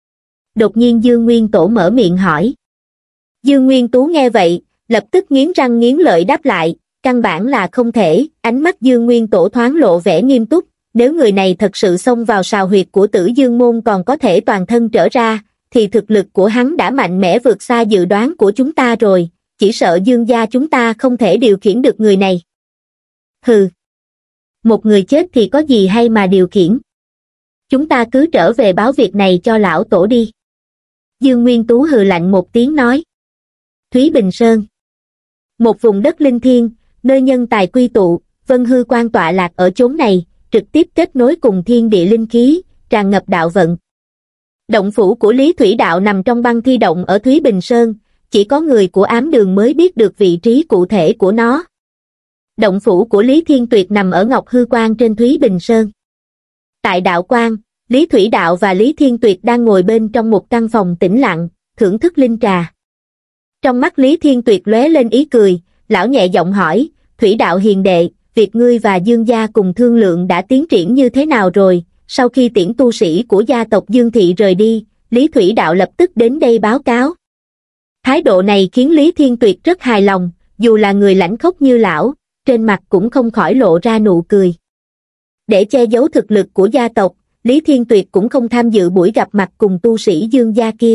Đột nhiên Dương Nguyên Tổ mở miệng hỏi. Dương Nguyên Tú nghe vậy, lập tức nghiến răng nghiến lợi đáp lại, căn bản là không thể. Ánh mắt Dương Nguyên Tổ thoáng lộ vẻ nghiêm túc, nếu người này thật sự xông vào sào huyệt của Tử Dương môn còn có thể toàn thân trở ra, thì thực lực của hắn đã mạnh mẽ vượt xa dự đoán của chúng ta rồi, chỉ sợ Dương gia chúng ta không thể điều khiển được người này. Hừ, một người chết thì có gì hay mà điều khiển. Chúng ta cứ trở về báo việc này cho lão tổ đi. Dương Nguyên Tú hừ lạnh một tiếng nói. Thúy Bình Sơn, một vùng đất linh thiêng, nơi nhân tài quy tụ, Vân Hư Quan tọa lạc ở chốn này, trực tiếp kết nối cùng thiên địa linh khí, tràn ngập đạo vận. Động phủ của Lý Thủy Đạo nằm trong băng thi động ở Thúy Bình Sơn, chỉ có người của ám đường mới biết được vị trí cụ thể của nó. Động phủ của Lý Thiên Tuyệt nằm ở Ngọc Hư Quan trên Thúy Bình Sơn. Tại đạo quan, Lý Thủy Đạo và Lý Thiên Tuyệt đang ngồi bên trong một căn phòng tĩnh lặng, thưởng thức linh trà. Trong mắt Lý Thiên Tuyệt lóe lên ý cười, lão nhẹ giọng hỏi, Thủy Đạo hiền đệ, việc ngươi và Dương gia cùng thương lượng đã tiến triển như thế nào rồi? Sau khi tiễn tu sĩ của gia tộc Dương Thị rời đi, Lý Thủy Đạo lập tức đến đây báo cáo. Thái độ này khiến Lý Thiên Tuyệt rất hài lòng, dù là người lãnh khốc như lão, trên mặt cũng không khỏi lộ ra nụ cười. Để che giấu thực lực của gia tộc, Lý Thiên Tuyệt cũng không tham dự buổi gặp mặt cùng tu sĩ Dương gia kia.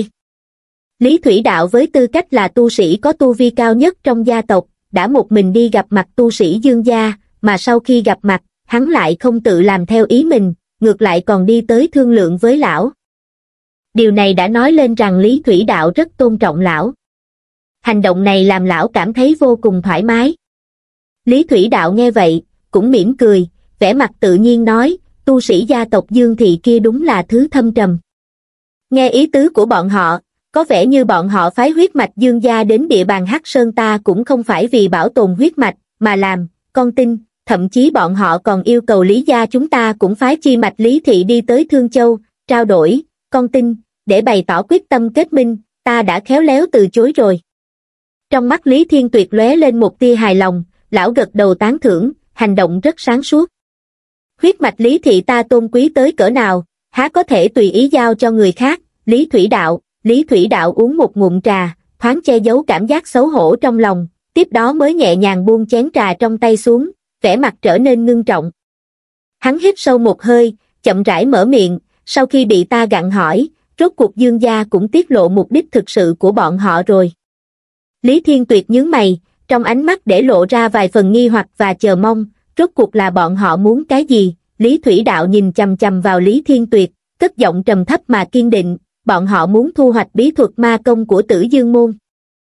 Lý Thủy Đạo với tư cách là tu sĩ có tu vi cao nhất trong gia tộc, đã một mình đi gặp mặt tu sĩ Dương gia, mà sau khi gặp mặt, hắn lại không tự làm theo ý mình, ngược lại còn đi tới thương lượng với lão. Điều này đã nói lên rằng Lý Thủy Đạo rất tôn trọng lão. Hành động này làm lão cảm thấy vô cùng thoải mái. Lý Thủy Đạo nghe vậy, cũng mỉm cười, vẻ mặt tự nhiên nói, tu sĩ gia tộc Dương Thị kia đúng là thứ thâm trầm. Nghe ý tứ của bọn họ, có vẻ như bọn họ phái huyết mạch Dương gia đến địa bàn Hắc Sơn ta cũng không phải vì bảo tồn huyết mạch, mà làm, con tin, thậm chí bọn họ còn yêu cầu Lý gia chúng ta cũng phái chi mạch Lý Thị đi tới Thương Châu, trao đổi, con tin, để bày tỏ quyết tâm kết minh, ta đã khéo léo từ chối rồi. Trong mắt Lý Thiên Tuyệt lóe lên một tia hài lòng, lão gật đầu tán thưởng, hành động rất sáng suốt. Huyết mạch Lý Thị ta tôn quý tới cỡ nào, há có thể tùy ý giao cho người khác. Lý Thủy Đạo, Lý Thủy Đạo uống một ngụm trà, thoáng che giấu cảm giác xấu hổ trong lòng, tiếp đó mới nhẹ nhàng buông chén trà trong tay xuống, vẻ mặt trở nên ngưng trọng. Hắn hít sâu một hơi, chậm rãi mở miệng, sau khi bị ta gặng hỏi, rốt cuộc Dương gia cũng tiết lộ mục đích thực sự của bọn họ rồi. Lý Thiên Tuyệt nhướng mày, trong ánh mắt để lộ ra vài phần nghi hoặc và chờ mong, rốt cuộc là bọn họ muốn cái gì? Lý Thủy Đạo nhìn chằm chằm vào Lý Thiên Tuyệt, cất giọng trầm thấp mà kiên định, bọn họ muốn thu hoạch bí thuật ma công của Tử Dương môn.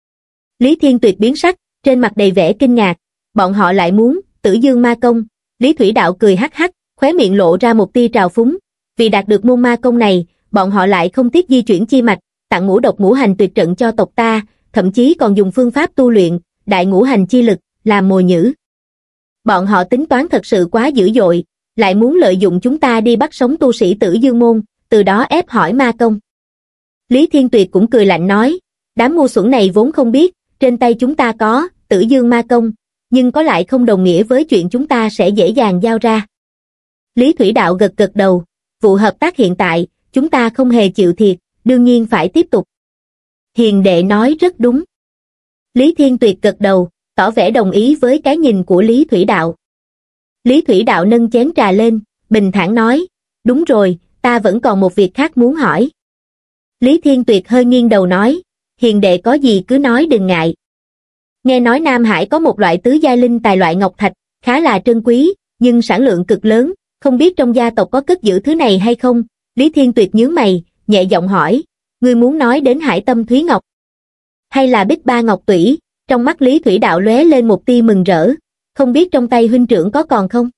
Lý Thiên Tuyệt biến sắc, trên mặt đầy vẻ kinh ngạc, bọn họ lại muốn Tử Dương ma công. Lý Thủy Đạo cười hắc hắc, khóe miệng lộ ra một tia trào phúng, vì đạt được môn ma công này, bọn họ lại không tiếc di chuyển chi mạch, tặng ngũ độc ngũ hành tuyệt trận cho tộc ta, thậm chí còn dùng phương pháp tu luyện đại ngũ hành chi lực làm mồi nhử. Bọn họ tính toán thật sự quá dữ dội, lại muốn lợi dụng chúng ta đi bắt sống tu sĩ Tử Dương môn, từ đó ép hỏi ma công. Lý Thiên Tuyệt cũng cười lạnh nói, đám ngu xuẩn này vốn không biết, trên tay chúng ta có Tử Dương ma công, nhưng có lại không đồng nghĩa với chuyện chúng ta sẽ dễ dàng giao ra. Lý Thủy Đạo gật gật đầu, vụ hợp tác hiện tại, chúng ta không hề chịu thiệt, đương nhiên phải tiếp tục. Hiền đệ nói rất đúng. Lý Thiên Tuyệt gật đầu, tỏ vẻ đồng ý với cái nhìn của Lý Thủy Đạo. Lý Thủy Đạo nâng chén trà lên, bình thản nói, đúng rồi, ta vẫn còn một việc khác muốn hỏi. Lý Thiên Tuyệt hơi nghiêng đầu nói, hiền đệ có gì cứ nói đừng ngại. Nghe nói Nam Hải có một loại tứ giai linh tài loại ngọc thạch, khá là trân quý, nhưng sản lượng cực lớn, không biết trong gia tộc có cất giữ thứ này hay không? Lý Thiên Tuyệt nhướng mày, nhẹ giọng hỏi, ngươi muốn nói đến Hải Tâm Thúy Ngọc? Hay là Bích Ba Ngọc Tủy? Trong mắt Lý Thủy Đạo lóe lên một tia mừng rỡ, không biết trong tay huynh trưởng có còn không?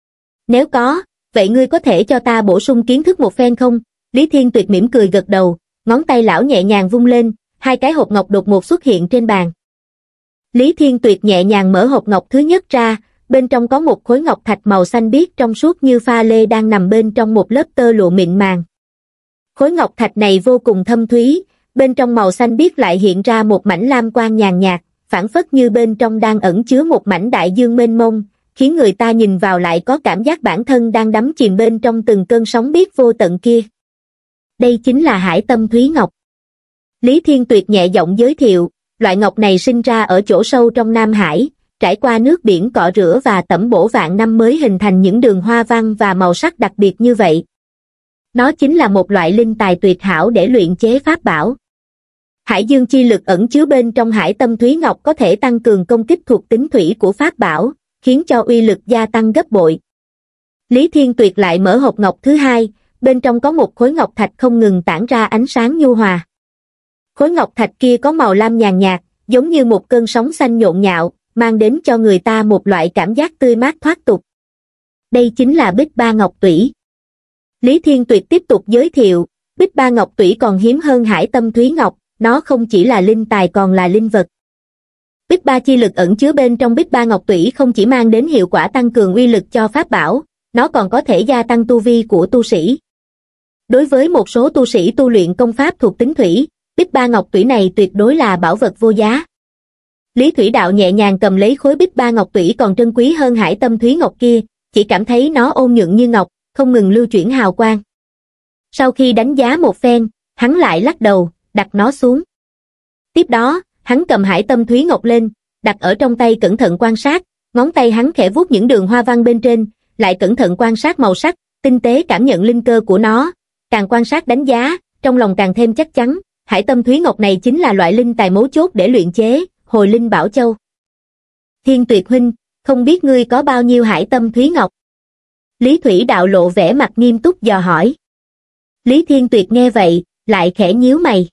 Nếu có, vậy ngươi có thể cho ta bổ sung kiến thức một phen không? Lý Thiên Tuyệt mỉm cười gật đầu, ngón tay lão nhẹ nhàng vung lên, hai cái hộp ngọc đột ngột xuất hiện trên bàn. Lý Thiên Tuyệt nhẹ nhàng mở hộp ngọc thứ nhất ra, bên trong có một khối ngọc thạch màu xanh biếc trong suốt như pha lê đang nằm bên trong một lớp tơ lụa mịn màng. Khối ngọc thạch này vô cùng thâm thúy, bên trong màu xanh biếc lại hiện ra một mảnh lam quang nhàn nhạt, phảng phất như bên trong đang ẩn chứa một mảnh đại dương mênh mông, khiến người ta nhìn vào lại có cảm giác bản thân đang đắm chìm bên trong từng cơn sóng biếc vô tận kia. Đây chính là Hải Tâm Thúy Ngọc. Lý Thiên Tuyệt nhẹ giọng giới thiệu, loại ngọc này sinh ra ở chỗ sâu trong Nam Hải, trải qua nước biển cọ rửa và tẩm bổ vạn năm mới hình thành những đường hoa văn và màu sắc đặc biệt như vậy. Nó chính là một loại linh tài tuyệt hảo để luyện chế pháp bảo. Hải dương chi lực ẩn chứa bên trong Hải Tâm Thúy Ngọc có thể tăng cường công kích thuộc tính thủy của pháp bảo, khiến cho uy lực gia tăng gấp bội. Lý Thiên Tuyệt lại mở hộp ngọc thứ hai, bên trong có một khối ngọc thạch không ngừng tản ra ánh sáng nhu hòa. Khối ngọc thạch kia có màu lam nhàn nhạt, giống như một cơn sóng xanh nhộn nhạo, mang đến cho người ta một loại cảm giác tươi mát thoát tục. Đây chính là Bích Ba Ngọc Tủy. Lý Thiên Tuyệt tiếp tục giới thiệu, Bích Ba Ngọc Tủy còn hiếm hơn Hải Tâm Thúy Ngọc, nó không chỉ là linh tài còn là linh vật. Bích Ba chi lực ẩn chứa bên trong Bích Ba Ngọc Tủy không chỉ mang đến hiệu quả tăng cường uy lực cho pháp bảo, nó còn có thể gia tăng tu vi của tu sĩ. Đối với một số tu sĩ tu luyện công pháp thuộc tính thủy, Bích Ba Ngọc Tủy này tuyệt đối là bảo vật vô giá. Lý Thủy Đạo nhẹ nhàng cầm lấy khối Bích Ba Ngọc Tủy còn trân quý hơn Hải Tâm Thúy Ngọc kia, chỉ cảm thấy nó ôn nhuận như ngọc, không ngừng lưu chuyển hào quang. Sau khi đánh giá một phen, hắn lại lắc đầu, đặt nó xuống. Tiếp đó, hắn cầm Hải Tâm Thúy Ngọc lên, đặt ở trong tay cẩn thận quan sát, ngón tay hắn khẽ vuốt những đường hoa văn bên trên, lại cẩn thận quan sát màu sắc, tinh tế cảm nhận linh cơ của nó, càng quan sát đánh giá, trong lòng càng thêm chắc chắn, Hải Tâm Thúy Ngọc này chính là loại linh tài mấu chốt để luyện chế Hồi Linh Bảo Châu. Thiên Tuyệt huynh, không biết ngươi có bao nhiêu Hải Tâm Thúy Ngọc? Lý Thủy Đạo lộ vẻ mặt nghiêm túc dò hỏi. Lý Thiên Tuyệt nghe vậy, lại khẽ nhíu mày.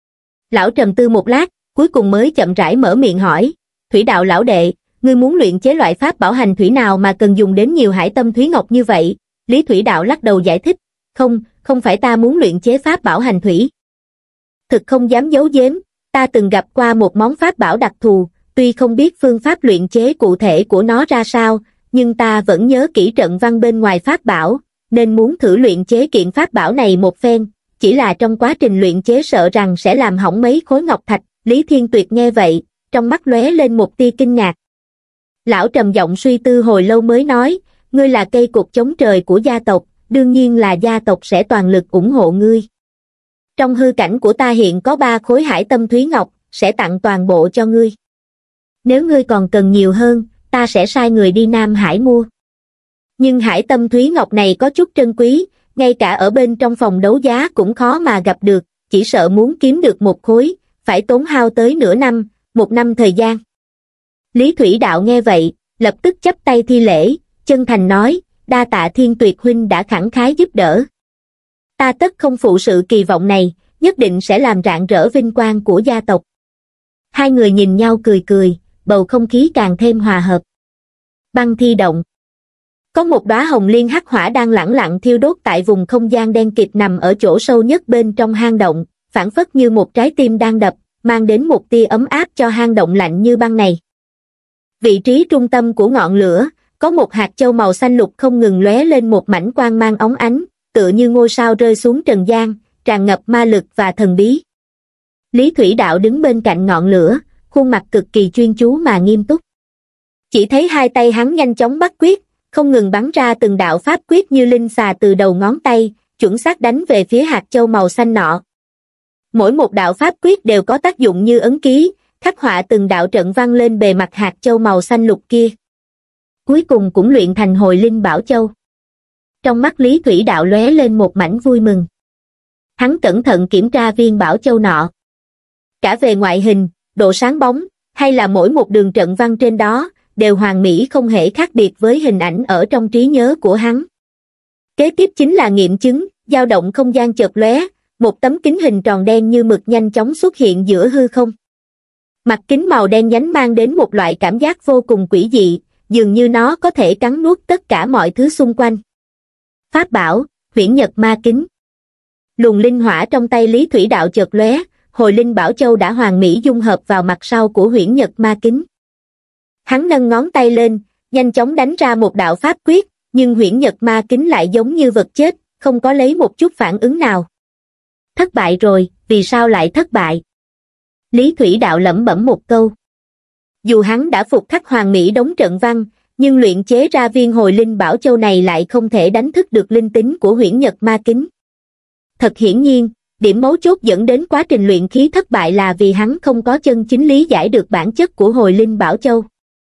Lão trầm tư một lát, cuối cùng mới chậm rãi mở miệng hỏi, Thủy Đạo lão đệ, ngươi muốn luyện chế loại pháp bảo hành thủy nào mà cần dùng đến nhiều Hải Tâm Thúy Ngọc như vậy? Lý Thủy Đạo lắc đầu giải thích, không, không phải ta muốn luyện chế pháp bảo hành thủy. Thực không dám giấu giếm, ta từng gặp qua một món pháp bảo đặc thù, tuy không biết phương pháp luyện chế cụ thể của nó ra sao, nhưng ta vẫn nhớ kỹ trận văn bên ngoài pháp bảo, nên muốn thử luyện chế kiện pháp bảo này một phen, chỉ là trong quá trình luyện chế sợ rằng sẽ làm hỏng mấy khối ngọc thạch. Lý Thiên Tuyệt nghe vậy, trong mắt lóe lên một tia kinh ngạc. Lão trầm giọng suy tư hồi lâu mới nói, ngươi là cây cột chống trời của gia tộc, đương nhiên là gia tộc sẽ toàn lực ủng hộ ngươi. Trong hư cảnh của ta hiện có ba khối Hải Tâm Thúy Ngọc, sẽ tặng toàn bộ cho ngươi. Nếu ngươi còn cần nhiều hơn, ta sẽ sai người đi Nam Hải mua. Nhưng Hải Tâm Thúy Ngọc này có chút trân quý, ngay cả ở bên trong phòng đấu giá cũng khó mà gặp được, chỉ sợ muốn kiếm được một khối, phải tốn hao tới nửa năm, một năm thời gian. Lý Thủy Đạo nghe vậy, lập tức chắp tay thi lễ, chân thành nói, đa tạ Thiên Tuyệt huynh đã khẳng khái giúp đỡ. Ta tất không phụ sự kỳ vọng này, nhất định sẽ làm rạng rỡ vinh quang của gia tộc. Hai người nhìn nhau cười cười, bầu không khí càng thêm hòa hợp. Băng thi động. Có một đóa hồng liên hắc hỏa đang lẳng lặng thiêu đốt tại vùng không gian đen kịt nằm ở chỗ sâu nhất bên trong hang động, phảng phất như một trái tim đang đập, mang đến một tia ấm áp cho hang động lạnh như băng này. Vị trí trung tâm của ngọn lửa, có một hạt châu màu xanh lục không ngừng lóe lên một mảnh quang mang óng ánh, tựa như ngôi sao rơi xuống trần gian, tràn ngập ma lực và thần bí. Lý Thủy Đạo đứng bên cạnh ngọn lửa, khuôn mặt cực kỳ chuyên chú mà nghiêm túc. Chỉ thấy hai tay hắn nhanh chóng bắt quyết, không ngừng bắn ra từng đạo pháp quyết như linh xà từ đầu ngón tay, chuẩn xác đánh về phía hạt châu màu xanh nọ. Mỗi một đạo pháp quyết đều có tác dụng như ấn ký, khắc họa từng đạo trận văn lên bề mặt hạt châu màu xanh lục kia. Cuối cùng cũng luyện thành hồi linh bảo châu. Trong mắt Lý Thủy Đạo lóe lên một mảnh vui mừng. Hắn cẩn thận kiểm tra viên bảo châu nọ. Cả về ngoại hình, độ sáng bóng, hay là mỗi một đường trận văn trên đó, đều hoàn mỹ không hề khác biệt với hình ảnh ở trong trí nhớ của hắn. Kế tiếp chính là nghiệm chứng, dao động không gian chợt lóe, một tấm kính hình tròn đen như mực nhanh chóng xuất hiện giữa hư không. Mặt kính màu đen nhánh mang đến một loại cảm giác vô cùng quỷ dị, dường như nó có thể cắn nuốt tất cả mọi thứ xung quanh. Pháp bảo, Huyễn Nhật Ma Kính. Luồng linh hỏa trong tay Lý Thủy Đạo chợt lóe, hồi linh bảo châu đã hoàn mỹ dung hợp vào mặt sau của Huyễn Nhật Ma Kính. Hắn nâng ngón tay lên, nhanh chóng đánh ra một đạo pháp quyết, nhưng Huyễn Nhật Ma Kính lại giống như vật chết, không có lấy một chút phản ứng nào. Thất bại rồi, vì sao lại thất bại? Lý Thủy Đạo lẩm bẩm một câu. Dù hắn đã phục khắc hoàn mỹ đống trận văn, nhưng luyện chế ra viên hồi linh bảo châu này lại không thể đánh thức được linh tính của Huyễn Nhật Ma Kính. Thật hiển nhiên, điểm mấu chốt dẫn đến quá trình luyện khí thất bại là vì hắn không có chân chính lý giải được bản chất của hồi linh bảo châu.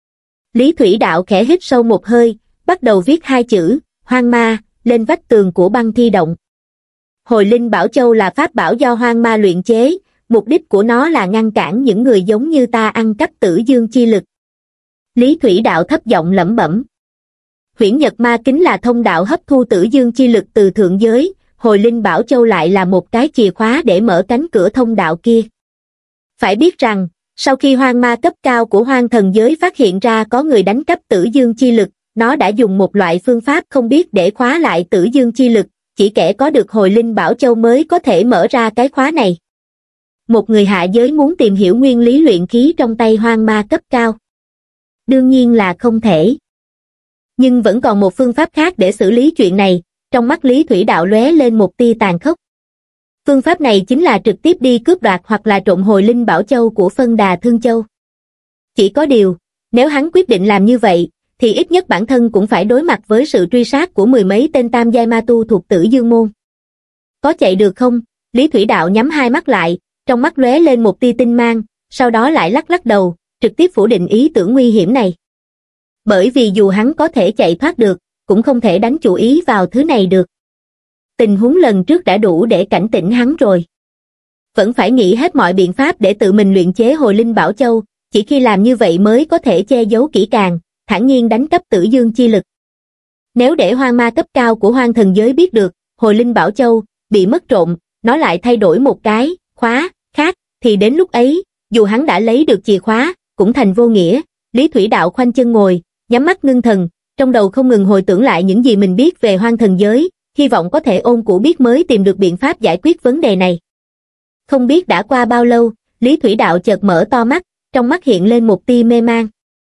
Lý Thủy Đạo khẽ hít sâu một hơi, bắt đầu viết hai chữ, Hoang Ma, lên vách tường của băng thi động. Hồi linh bảo châu là pháp bảo do Hoang Ma luyện chế, mục đích của nó là ngăn cản những người giống như ta ăn cắp tử dương chi lực. Lý Thủy Đạo thấp giọng lẩm bẩm. Huyễn Nhật Ma Kính là thông đạo hấp thu tử dương chi lực từ thượng giới, hồi linh bảo châu lại là một cái chìa khóa để mở cánh cửa thông đạo kia. Phải biết rằng, sau khi hoang ma cấp cao của hoang thần giới phát hiện ra có người đánh cắp tử dương chi lực, nó đã dùng một loại phương pháp không biết để khóa lại tử dương chi lực, chỉ kẻ có được hồi linh bảo châu mới có thể mở ra cái khóa này. Một người hạ giới muốn tìm hiểu nguyên lý luyện khí trong tay hoang ma cấp cao. Đương nhiên là không thể. Nhưng vẫn còn một phương pháp khác để xử lý chuyện này, trong mắt Lý Thủy Đạo lóe lên một tia tàn khốc. Phương pháp này chính là trực tiếp đi cướp đoạt hoặc là trộm hồi linh bảo châu của Phân Đà Thương Châu. Chỉ có điều, nếu hắn quyết định làm như vậy, thì ít nhất bản thân cũng phải đối mặt với sự truy sát của mười mấy tên tam giai ma tu thuộc Tử Dương Môn. Có chạy được không? Lý Thủy Đạo nhắm hai mắt lại, trong mắt lóe lên một tia tinh mang, sau đó lại lắc lắc đầu, trực tiếp phủ định ý tưởng nguy hiểm này. Bởi vì dù hắn có thể chạy thoát được, cũng không thể đánh chủ ý vào thứ này được. Tình huống lần trước đã đủ để cảnh tỉnh hắn rồi. Vẫn phải nghĩ hết mọi biện pháp để tự mình luyện chế hồi linh bảo châu, chỉ khi làm như vậy mới có thể che giấu kỹ càng, thản nhiên đánh cắp tử dương chi lực. Nếu để hoang ma cấp cao của hoang thần giới biết được, hồi linh bảo châu bị mất trộm, nó lại thay đổi một cái khóa khác, thì đến lúc ấy, dù hắn đã lấy được chìa khóa, cũng thành vô nghĩa. Lý Thủy Đạo khoanh chân ngồi, nhắm mắt ngưng thần, trong đầu không ngừng hồi tưởng lại những gì mình biết về hoang thần giới, hy vọng có thể ôn cũ biết mới tìm được biện pháp giải quyết vấn đề này. Không biết đã qua bao lâu, Lý Thủy Đạo chợt mở to mắt, trong mắt hiện lên một tia mê man.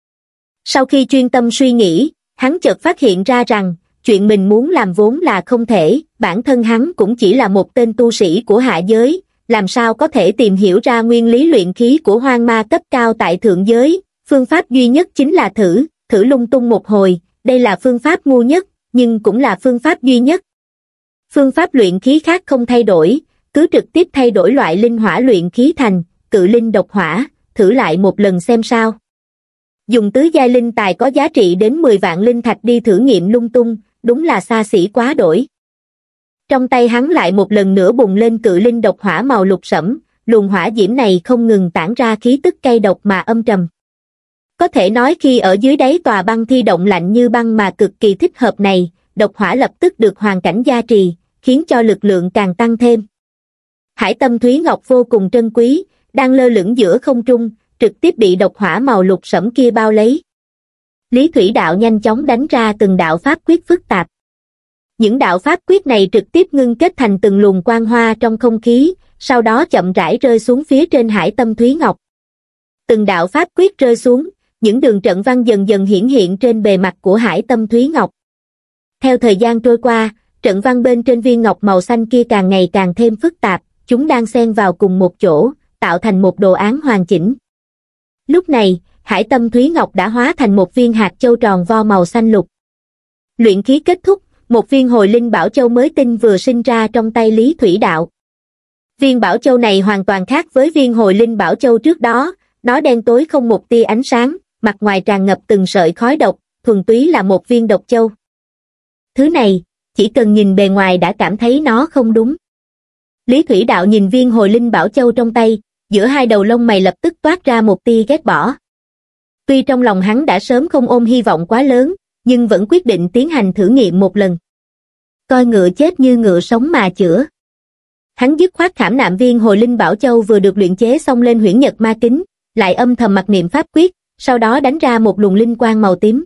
Sau khi chuyên tâm suy nghĩ, hắn chợt phát hiện ra rằng, chuyện mình muốn làm vốn là không thể, bản thân hắn cũng chỉ là một tên tu sĩ của hạ giới, làm sao có thể tìm hiểu ra nguyên lý luyện khí của hoang ma cấp cao tại thượng giới, phương pháp duy nhất chính là thử, thử lung tung một hồi, đây là phương pháp ngu nhất, nhưng cũng là phương pháp duy nhất. Phương pháp luyện khí khác không thay đổi, cứ trực tiếp thay đổi loại linh hỏa luyện khí thành cự linh độc hỏa, thử lại một lần xem sao. Dùng tứ giai linh tài có giá trị đến mười vạn linh thạch đi thử nghiệm lung tung, đúng là xa xỉ quá đổi. Trong tay hắn lại một lần nữa bùng lên cự linh độc hỏa màu lục sẫm, luồng hỏa diễm này không ngừng tản ra khí tức cay độc mà âm trầm. Có thể nói khi ở dưới đáy tòa băng thi động lạnh như băng mà cực kỳ thích hợp này, độc hỏa lập tức được hoàn cảnh gia trì, khiến cho lực lượng càng tăng thêm. Hải tâm Thúy Ngọc vô cùng trân quý, đang lơ lửng giữa không trung, trực tiếp bị độc hỏa màu lục sẫm kia bao lấy. Lý Thủy Đạo nhanh chóng đánh ra từng đạo pháp quyết phức tạp. Những đạo pháp quyết này trực tiếp ngưng kết thành từng luồng quang hoa trong không khí, sau đó chậm rãi rơi xuống phía trên hải tâm Thúy Ngọc. Từng đạo pháp quyết rơi xuống, những đường trận văn dần dần hiển hiện trên bề mặt của hải tâm Thúy Ngọc. Theo thời gian trôi qua, trận văn bên trên viên ngọc màu xanh kia càng ngày càng thêm phức tạp, chúng đang xen vào cùng một chỗ, tạo thành một đồ án hoàn chỉnh. Lúc này, hải tâm Thúy Ngọc đã hóa thành một viên hạt châu tròn vo màu xanh lục. Luyện khí kết thúc, một viên hồi linh bảo châu mới tinh vừa sinh ra trong tay Lý Thủy Đạo. Viên bảo châu này hoàn toàn khác với viên hồi linh bảo châu trước đó, nó đen tối không một tia ánh sáng, mặt ngoài tràn ngập từng sợi khói độc, thuần túy là một viên độc châu. Thứ này, chỉ cần nhìn bề ngoài đã cảm thấy nó không đúng. Lý Thủy Đạo nhìn viên hồi linh bảo châu trong tay, giữa hai đầu lông mày lập tức toát ra một tia ghét bỏ. Tuy trong lòng hắn đã sớm không ôm hy vọng quá lớn, nhưng vẫn quyết định tiến hành thử nghiệm một lần. Coi ngựa chết như ngựa sống mà chữa. Hắn dứt khoát khảm nạm viên hồi linh bảo châu vừa được luyện chế xong lên huyễn nhật ma kính, lại âm thầm mặc niệm pháp quyết, sau đó đánh ra một luồng linh quang màu tím.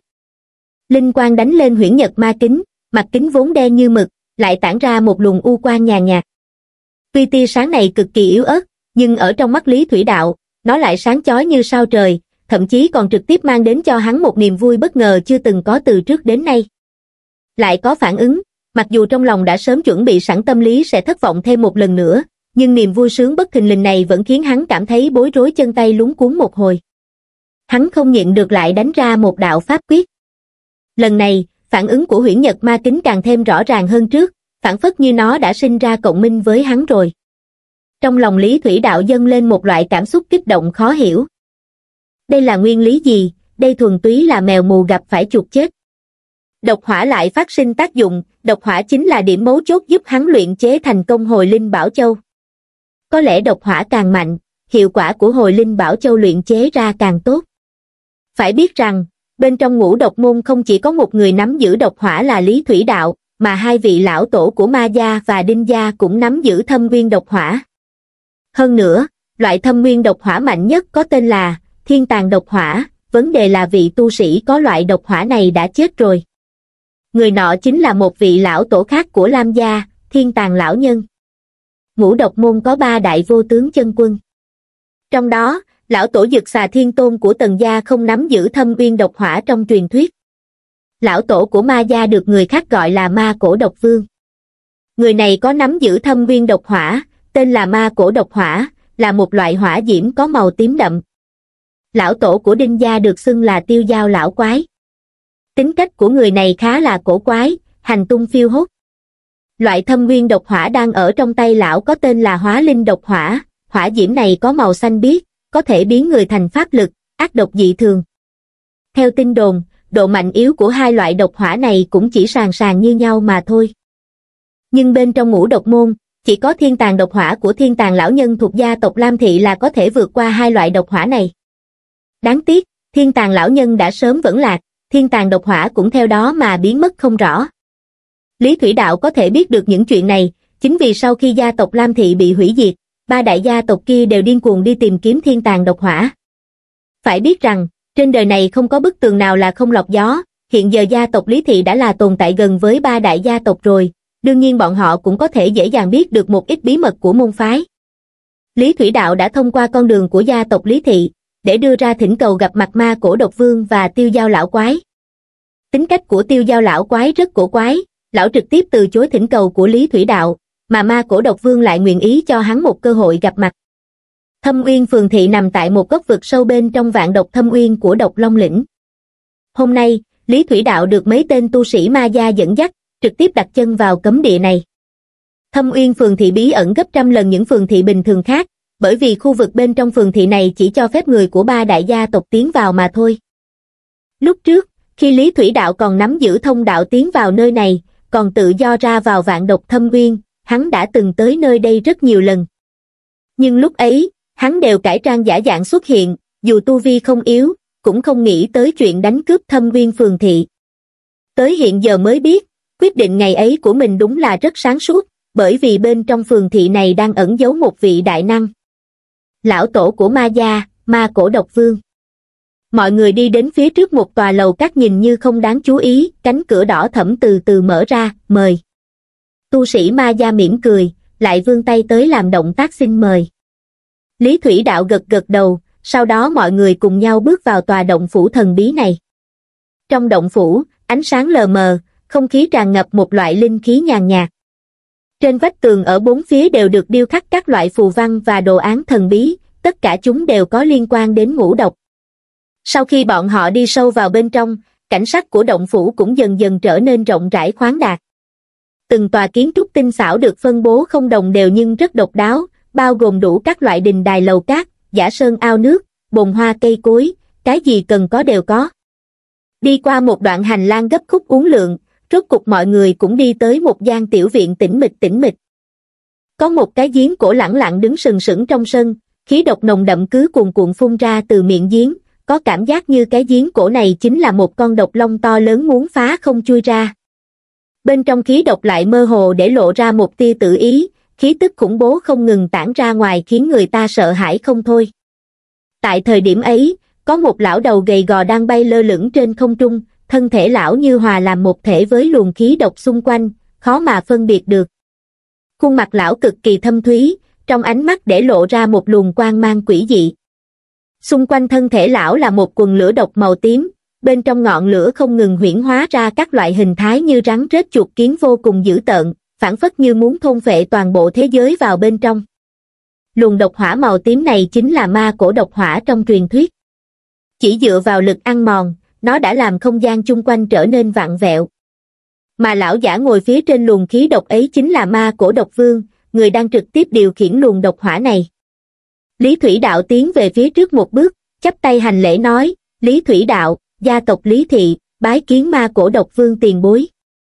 Linh quang đánh lên huyễn nhật ma kính, mặt kính vốn đen như mực, lại tản ra một luồng u quang nhàn nhạt. Tuy tia sáng này cực kỳ yếu ớt, nhưng ở trong mắt Lý Thủy Đạo, nó lại sáng chói như sao trời, thậm chí còn trực tiếp mang đến cho hắn một niềm vui bất ngờ chưa từng có từ trước đến nay. Lại có phản ứng, mặc dù trong lòng đã sớm chuẩn bị sẵn tâm lý sẽ thất vọng thêm một lần nữa, nhưng niềm vui sướng bất thình lình này vẫn khiến hắn cảm thấy bối rối chân tay luống cuống một hồi. Hắn không nhịn được lại đánh ra một đạo pháp quyết. Lần này, phản ứng của huyễn nhật ma kính càng thêm rõ ràng hơn trước, phản phất như nó đã sinh ra cộng minh với hắn rồi. Trong lòng Lý Thủy Đạo dâng lên một loại cảm xúc kích động khó hiểu. Đây là nguyên lý gì? Đây thuần túy là mèo mù gặp phải chuột chết. Độc hỏa lại phát sinh tác dụng, độc hỏa chính là điểm mấu chốt giúp hắn luyện chế thành công hồi linh bảo châu. Có lẽ độc hỏa càng mạnh, hiệu quả của hồi linh bảo châu luyện chế ra càng tốt. Phải biết rằng, bên trong ngũ độc môn không chỉ có một người nắm giữ độc hỏa là Lý Thủy Đạo, mà hai vị lão tổ của Ma Gia và Đinh Gia cũng nắm giữ thâm nguyên độc hỏa. Hơn nữa, loại thâm nguyên độc hỏa mạnh nhất có tên là Thiên Tàng độc hỏa, vấn đề là vị tu sĩ có loại độc hỏa này đã chết rồi. Người nọ chính là một vị lão tổ khác của Lam Gia, Thiên Tàng lão nhân. Ngũ độc môn có ba đại vô tướng chân quân. Trong đó, lão tổ Dực Xà Thiên Tôn của Tần Gia không nắm giữ thâm uyên độc hỏa trong truyền thuyết. Lão tổ của Ma Gia được người khác gọi là Ma Cổ Độc Vương. Người này có nắm giữ thâm uyên độc hỏa, tên là Ma Cổ Độc Hỏa, là một loại hỏa diễm có màu tím đậm. Lão tổ của Đinh Gia được xưng là Tiêu Dao lão quái. Tính cách của người này khá là cổ quái, hành tung phiêu hốt. Loại thâm nguyên độc hỏa đang ở trong tay lão có tên là Hóa Linh độc hỏa, hỏa diễm này có màu xanh biếc, có thể biến người thành pháp lực, ác độc dị thường. Theo tin đồn, độ mạnh yếu của hai loại độc hỏa này cũng chỉ sàn sàn như nhau mà thôi. Nhưng bên trong ngũ độc môn, chỉ có Thiên Tàng độc hỏa của Thiên Tàng lão nhân thuộc gia tộc Lam Thị là có thể vượt qua hai loại độc hỏa này. Đáng tiếc, Thiên Tàng lão nhân đã sớm vẫn lạc, Thiên Tàng độc hỏa cũng theo đó mà biến mất không rõ. Lý Thủy Đạo có thể biết được những chuyện này, chính vì sau khi gia tộc Lam Thị bị hủy diệt, ba đại gia tộc kia đều điên cuồng đi tìm kiếm Thiên Tàng độc hỏa. Phải biết rằng, trên đời này không có bức tường nào là không lọc gió, hiện giờ gia tộc Lý Thị đã là tồn tại gần với ba đại gia tộc rồi, đương nhiên bọn họ cũng có thể dễ dàng biết được một ít bí mật của môn phái. Lý Thủy Đạo đã thông qua con đường của gia tộc Lý Thị, để đưa ra thỉnh cầu gặp mặt Ma Cổ Độc Vương và Tiêu Dao lão quái. Tính cách của Tiêu Dao lão quái rất cổ quái, lão trực tiếp từ chối thỉnh cầu của Lý Thủy Đạo, mà Ma Cổ Độc Vương lại nguyện ý cho hắn một cơ hội gặp mặt. Thâm Uyên phường thị nằm tại một góc vực sâu bên trong vạn độc thâm uyên của Độc Long lĩnh. Hôm nay, Lý Thủy Đạo được mấy tên tu sĩ Ma Gia dẫn dắt, trực tiếp đặt chân vào cấm địa này. Thâm Uyên phường thị bí ẩn gấp trăm lần những phường thị bình thường khác, bởi vì khu vực bên trong phường thị này chỉ cho phép người của ba đại gia tộc tiến vào mà thôi. Lúc trước, khi Lý Thủy Đạo còn nắm giữ thông đạo tiến vào nơi này, còn tự do ra vào vạn độc thâm uyên, hắn đã từng tới nơi đây rất nhiều lần. Nhưng lúc ấy, hắn đều cải trang giả dạng xuất hiện, dù tu vi không yếu, cũng không nghĩ tới chuyện đánh cướp thâm uyên phường thị. Tới hiện giờ mới biết, quyết định ngày ấy của mình đúng là rất sáng suốt, bởi vì bên trong phường thị này đang ẩn giấu một vị đại năng. Lão tổ của ma gia, ma cổ độc vương. Mọi người đi đến phía trước một tòa lầu các nhìn như không đáng chú ý, cánh cửa đỏ thẫm từ từ mở ra, mời. Tu sĩ ma gia mỉm cười, lại vươn tay tới làm động tác xin mời. Lý Thủy Đạo gật gật đầu, sau đó mọi người cùng nhau bước vào tòa động phủ thần bí này. Trong động phủ, ánh sáng lờ mờ, không khí tràn ngập một loại linh khí nhàn nhạt. Trên vách tường ở bốn phía đều được điêu khắc các loại phù văn và đồ án thần bí, tất cả chúng đều có liên quan đến ngũ độc. Sau khi bọn họ đi sâu vào bên trong, cảnh sắc của động phủ cũng dần dần trở nên rộng rãi khoáng đạt. Từng tòa kiến trúc tinh xảo được phân bố không đồng đều nhưng rất độc đáo, bao gồm đủ các loại đình đài lầu cát, giả sơn ao nước, bồn hoa cây cối, cái gì cần có đều có. Đi qua một đoạn hành lang gấp khúc uốn lượn, rốt cục mọi người cũng đi tới một gian tiểu viện tĩnh mịch tĩnh mịch. Có một cái giếng cổ lẳng lặng đứng sừng sững trong sân, khí độc nồng đậm cứ cuồn cuộn phun ra từ miệng giếng, có cảm giác như cái giếng cổ này chính là một con độc long to lớn muốn phá không chui ra. Bên trong khí độc lại mơ hồ để lộ ra một tia tự ý, khí tức khủng bố không ngừng tản ra ngoài khiến người ta sợ hãi không thôi. Tại thời điểm ấy, có một lão đầu gầy gò đang bay lơ lửng trên không trung, thân thể lão như hòa làm một thể với luồng khí độc xung quanh, khó mà phân biệt được. Khuôn mặt lão cực kỳ thâm thúy, trong ánh mắt để lộ ra một luồng quang mang quỷ dị. Xung quanh thân thể lão là một quần lửa độc màu tím, bên trong ngọn lửa không ngừng huyễn hóa ra các loại hình thái như rắn rết chuột kiến vô cùng dữ tợn, phảng phất như muốn thôn phệ toàn bộ thế giới vào bên trong. Luồng độc hỏa màu tím này chính là ma cổ độc hỏa trong truyền thuyết. Chỉ dựa vào lực ăn mòn, nó đã làm không gian chung quanh trở nên vặn vẹo. Mà lão giả ngồi phía trên luồng khí độc ấy chính là ma cổ độc vương, người đang trực tiếp điều khiển luồng độc hỏa này. Lý Thủy Đạo tiến về phía trước một bước, chắp tay hành lễ nói, Lý Thủy Đạo, gia tộc Lý Thị, bái kiến ma cổ độc vương tiền bối.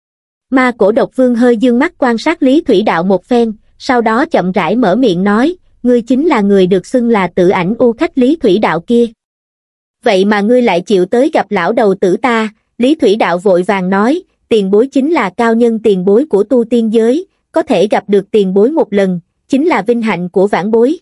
Ma cổ độc vương hơi dương mắt quan sát Lý Thủy Đạo một phen, sau đó chậm rãi mở miệng nói, ngươi chính là người được xưng là tự ảnh u khách Lý Thủy Đạo kia. Vậy mà ngươi lại chịu tới gặp lão đầu tử ta, Lý Thủy Đạo vội vàng nói, tiền bối chính là cao nhân tiền bối của tu tiên giới, có thể gặp được tiền bối một lần, chính là vinh hạnh của vãn bối.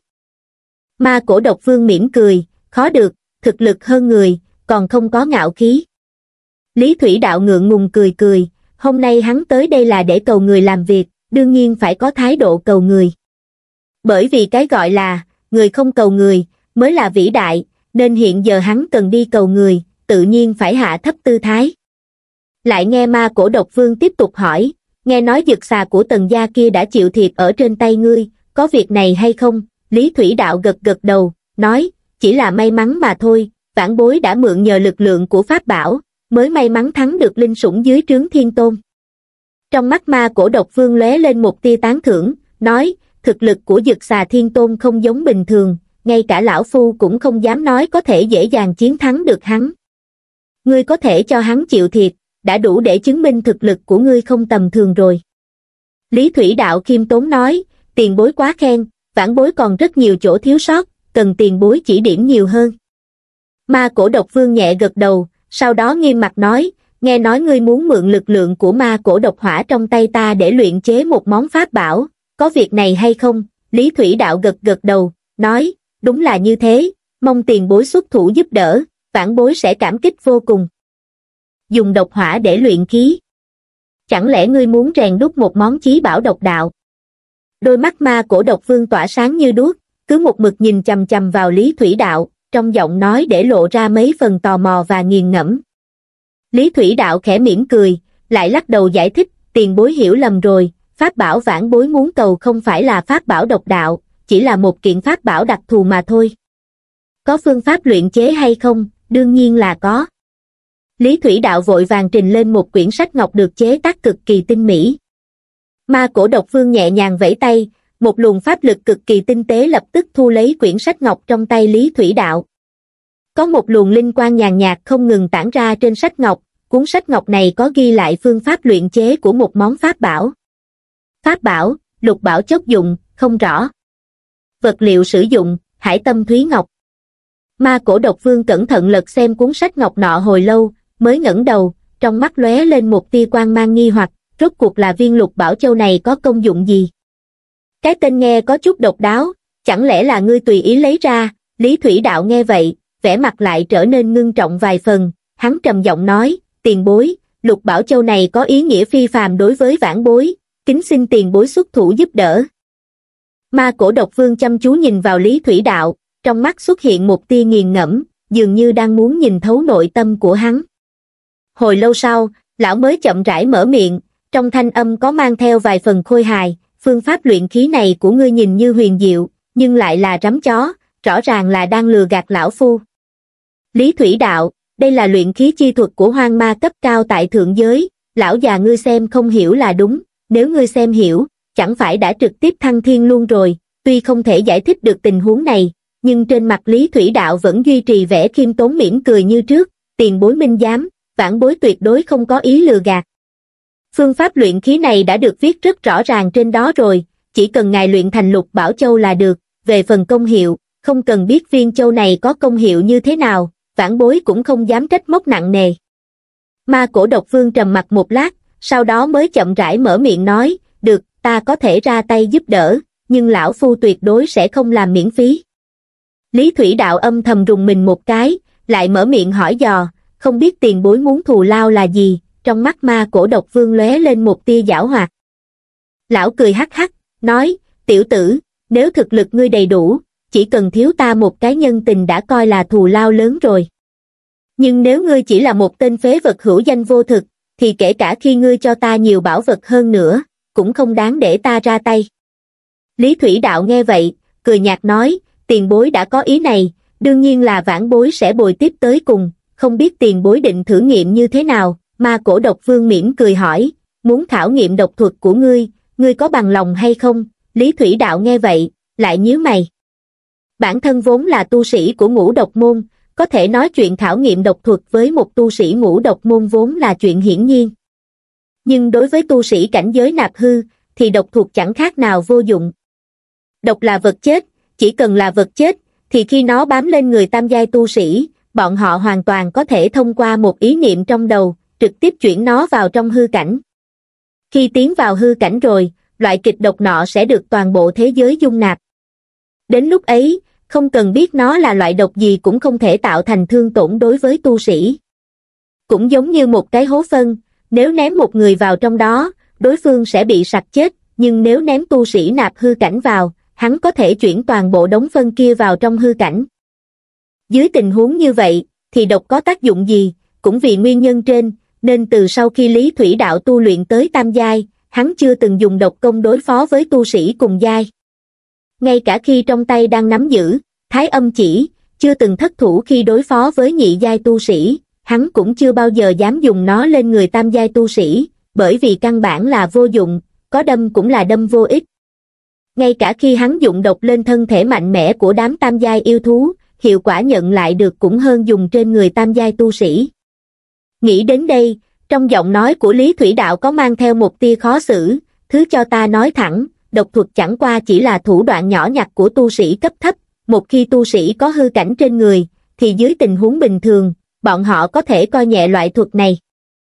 Ma cổ độc vương mỉm cười, khó được, thực lực hơn người, còn không có ngạo khí. Lý Thủy Đạo ngượng ngùng cười cười, hôm nay hắn tới đây là để cầu người làm việc, đương nhiên phải có thái độ cầu người. Bởi vì cái gọi là, người không cầu người, mới là vĩ đại, nên hiện giờ hắn cần đi cầu người, tự nhiên phải hạ thấp tư thái. Lại nghe ma cổ độc vương tiếp tục hỏi, nghe nói dực xà của Tần gia kia đã chịu thiệt ở trên tay ngươi, có việc này hay không? Lý Thủy Đạo gật gật đầu, nói, chỉ là may mắn mà thôi, vãn bối đã mượn nhờ lực lượng của pháp bảo, mới may mắn thắng được linh sủng dưới trướng Thiên Tôn. Trong mắt ma cổ độc vương lóe lên một tia tán thưởng, nói, thực lực của dực xà Thiên Tôn không giống bình thường, ngay cả lão phu cũng không dám nói có thể dễ dàng chiến thắng được hắn. Ngươi có thể cho hắn chịu thiệt, đã đủ để chứng minh thực lực của ngươi không tầm thường rồi. Lý Thủy Đạo khiêm tốn nói, tiền bối quá khen, vãn bối còn rất nhiều chỗ thiếu sót, cần tiền bối chỉ điểm nhiều hơn. Ma cổ độc vương nhẹ gật đầu, sau đó nghiêm mặt nói, nghe nói ngươi muốn mượn lực lượng của ma cổ độc hỏa trong tay ta để luyện chế một món pháp bảo, có việc này hay không? Lý Thủy Đạo gật gật đầu, nói, đúng là như thế, mong tiền bối xuất thủ giúp đỡ, vãn bối sẽ cảm kích vô cùng. Dùng độc hỏa để luyện khí. Chẳng lẽ ngươi muốn rèn đúc một món chí bảo độc đạo? Đôi mắt ma cổ độc vương tỏa sáng như đuốc, cứ một mực nhìn chằm chằm vào Lý Thủy Đạo, trong giọng nói để lộ ra mấy phần tò mò và nghiền ngẫm. Lý Thủy Đạo khẽ mỉm cười, lại lắc đầu giải thích, tiền bối hiểu lầm rồi, pháp bảo vãn bối muốn cầu không phải là pháp bảo độc đạo, chỉ là một kiện pháp bảo đặc thù mà thôi. Có phương pháp luyện chế hay không? Đương nhiên là có. Lý Thủy Đạo vội vàng trình lên một quyển sách ngọc được chế tác cực kỳ tinh mỹ. Ma cổ độc vương nhẹ nhàng vẫy tay, một luồng pháp lực cực kỳ tinh tế lập tức thu lấy quyển sách ngọc trong tay Lý Thủy Đạo. Có một luồng linh quang nhàn nhạt không ngừng tản ra trên sách ngọc, cuốn sách ngọc này có ghi lại phương pháp luyện chế của một món pháp bảo. Pháp bảo, lục bảo chốc dụng, không rõ. Vật liệu sử dụng, hải tâm thúy ngọc. Ma Cổ Độc Vương cẩn thận lật xem cuốn sách ngọc nọ hồi lâu, mới ngẩng đầu, trong mắt lóe lên một tia quang mang nghi hoặc, rốt cuộc là viên lục bảo châu này có công dụng gì? Cái tên nghe có chút độc đáo, chẳng lẽ là ngươi tùy ý lấy ra? Lý Thủy Đạo nghe vậy, vẻ mặt lại trở nên ngưng trọng vài phần, hắn trầm giọng nói, tiền bối, lục bảo châu này có ý nghĩa phi phàm đối với vãn bối, kính xin tiền bối xuất thủ giúp đỡ. Ma Cổ Độc Vương chăm chú nhìn vào Lý Thủy Đạo, trong mắt xuất hiện một tia nghiền ngẫm, dường như đang muốn nhìn thấu nội tâm của hắn. Hồi lâu sau, lão mới chậm rãi mở miệng, trong thanh âm có mang theo vài phần khôi hài, phương pháp luyện khí này của ngươi nhìn như huyền diệu, nhưng lại là rắm chó, rõ ràng là đang lừa gạt lão phu. Lý Thủy Đạo, đây là luyện khí chi thuật của hoang ma cấp cao tại thượng giới, lão già ngươi xem không hiểu là đúng, nếu ngươi xem hiểu, chẳng phải đã trực tiếp thăng thiên luôn rồi, tuy không thể giải thích được tình huống này, nhưng trên mặt Lý Thủy Đạo vẫn duy trì vẻ khiêm tốn mỉm cười như trước, tiền bối minh giám, vãn bối tuyệt đối không có ý lừa gạt. Phương pháp luyện khí này đã được viết rất rõ ràng trên đó rồi, chỉ cần ngài luyện thành lục bảo châu là được, về phần công hiệu, không cần biết viên châu này có công hiệu như thế nào, vãn bối cũng không dám trách móc nặng nề. Ma Cổ Độc Vương trầm mặt một lát, sau đó mới chậm rãi mở miệng nói, được, ta có thể ra tay giúp đỡ, nhưng lão phu tuyệt đối sẽ không làm miễn phí. Lý Thủy Đạo âm thầm rùng mình một cái, lại mở miệng hỏi dò, không biết tiền bối muốn thù lao là gì, trong mắt Ma Cổ Độc Vương lóe lên một tia giảo hoạt. Lão cười hắc hắc, nói, tiểu tử, nếu thực lực ngươi đầy đủ, chỉ cần thiếu ta một cái nhân tình đã coi là thù lao lớn rồi. Nhưng nếu ngươi chỉ là một tên phế vật hữu danh vô thực, thì kể cả khi ngươi cho ta nhiều bảo vật hơn nữa, cũng không đáng để ta ra tay. Lý Thủy Đạo nghe vậy, cười nhạt nói, tiền bối đã có ý này, đương nhiên là vãn bối sẽ bồi tiếp tới cùng, không biết tiền bối định thử nghiệm như thế nào. Ma Cổ Độc Vương mỉm cười hỏi, muốn khảo nghiệm độc thuật của ngươi, ngươi có bằng lòng hay không? Lý Thủy Đạo nghe vậy, lại nhíu mày. Bản thân vốn là tu sĩ của ngũ độc môn, có thể nói chuyện khảo nghiệm độc thuật với một tu sĩ ngũ độc môn vốn là chuyện hiển nhiên. Nhưng đối với tu sĩ cảnh giới nạp hư, thì độc thuật chẳng khác nào vô dụng. Độc là vật chết, chỉ cần là vật chết, thì khi nó bám lên người tam giai tu sĩ, bọn họ hoàn toàn có thể thông qua một ý niệm trong đầu, trực tiếp chuyển nó vào trong hư cảnh. Khi tiến vào hư cảnh rồi, loại kịch độc nọ sẽ được toàn bộ thế giới dung nạp. Đến lúc ấy, không cần biết nó là loại độc gì cũng không thể tạo thành thương tổn đối với tu sĩ. Cũng giống như một cái hố phân, nếu ném một người vào trong đó, đối phương sẽ bị sặc chết, nhưng nếu ném tu sĩ nạp hư cảnh vào, hắn có thể chuyển toàn bộ đống phân kia vào trong hư cảnh. Dưới tình huống như vậy, thì độc có tác dụng gì, cũng vì nguyên nhân trên, nên từ sau khi Lý Thủy Đạo tu luyện tới tam giai, hắn chưa từng dùng độc công đối phó với tu sĩ cùng giai. Ngay cả khi trong tay đang nắm giữ Thái Âm Chỉ, chưa từng thất thủ khi đối phó với nhị giai tu sĩ, hắn cũng chưa bao giờ dám dùng nó lên người tam giai tu sĩ, bởi vì căn bản là vô dụng, có đâm cũng là đâm vô ích. Ngay cả khi hắn dụng độc lên thân thể mạnh mẽ của đám tam giai yêu thú, hiệu quả nhận lại được cũng hơn dùng trên người tam giai tu sĩ. Nghĩ đến đây, trong giọng nói của Lý Thủy Đạo có mang theo một tia khó xử, thứ cho ta nói thẳng, độc thuật chẳng qua chỉ là thủ đoạn nhỏ nhặt của tu sĩ cấp thấp, một khi tu sĩ có hư cảnh trên người, thì dưới tình huống bình thường, bọn họ có thể coi nhẹ loại thuật này.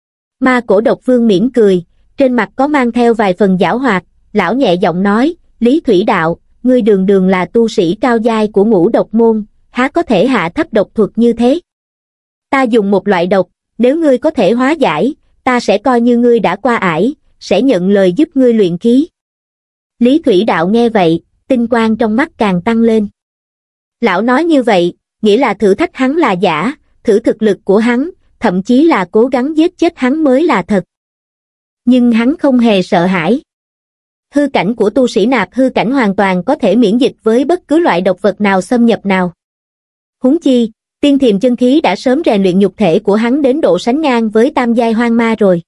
Ma Cổ Độc Vương mỉm cười, trên mặt có mang theo vài phần giảo hoạt, lão nhẹ giọng nói, Lý Thủy Đạo, ngươi đường đường là tu sĩ cao giai của ngũ độc môn, há có thể hạ thấp độc thuật như thế? Ta dùng một loại độc, nếu ngươi có thể hóa giải, ta sẽ coi như ngươi đã qua ải, sẽ nhận lời giúp ngươi luyện khí. Lý Thủy Đạo nghe vậy, tinh quang trong mắt càng tăng lên. Lão nói như vậy, nghĩa là thử thách hắn là giả, thử thực lực của hắn, thậm chí là cố gắng giết chết hắn mới là thật. Nhưng hắn không hề sợ hãi. Hư cảnh của tu sĩ nạp hư cảnh hoàn toàn có thể miễn dịch với bất cứ loại độc vật nào xâm nhập nào. Huống chi, tiên thiềm chân khí đã sớm rèn luyện nhục thể của hắn đến độ sánh ngang với tam giai hoang ma rồi.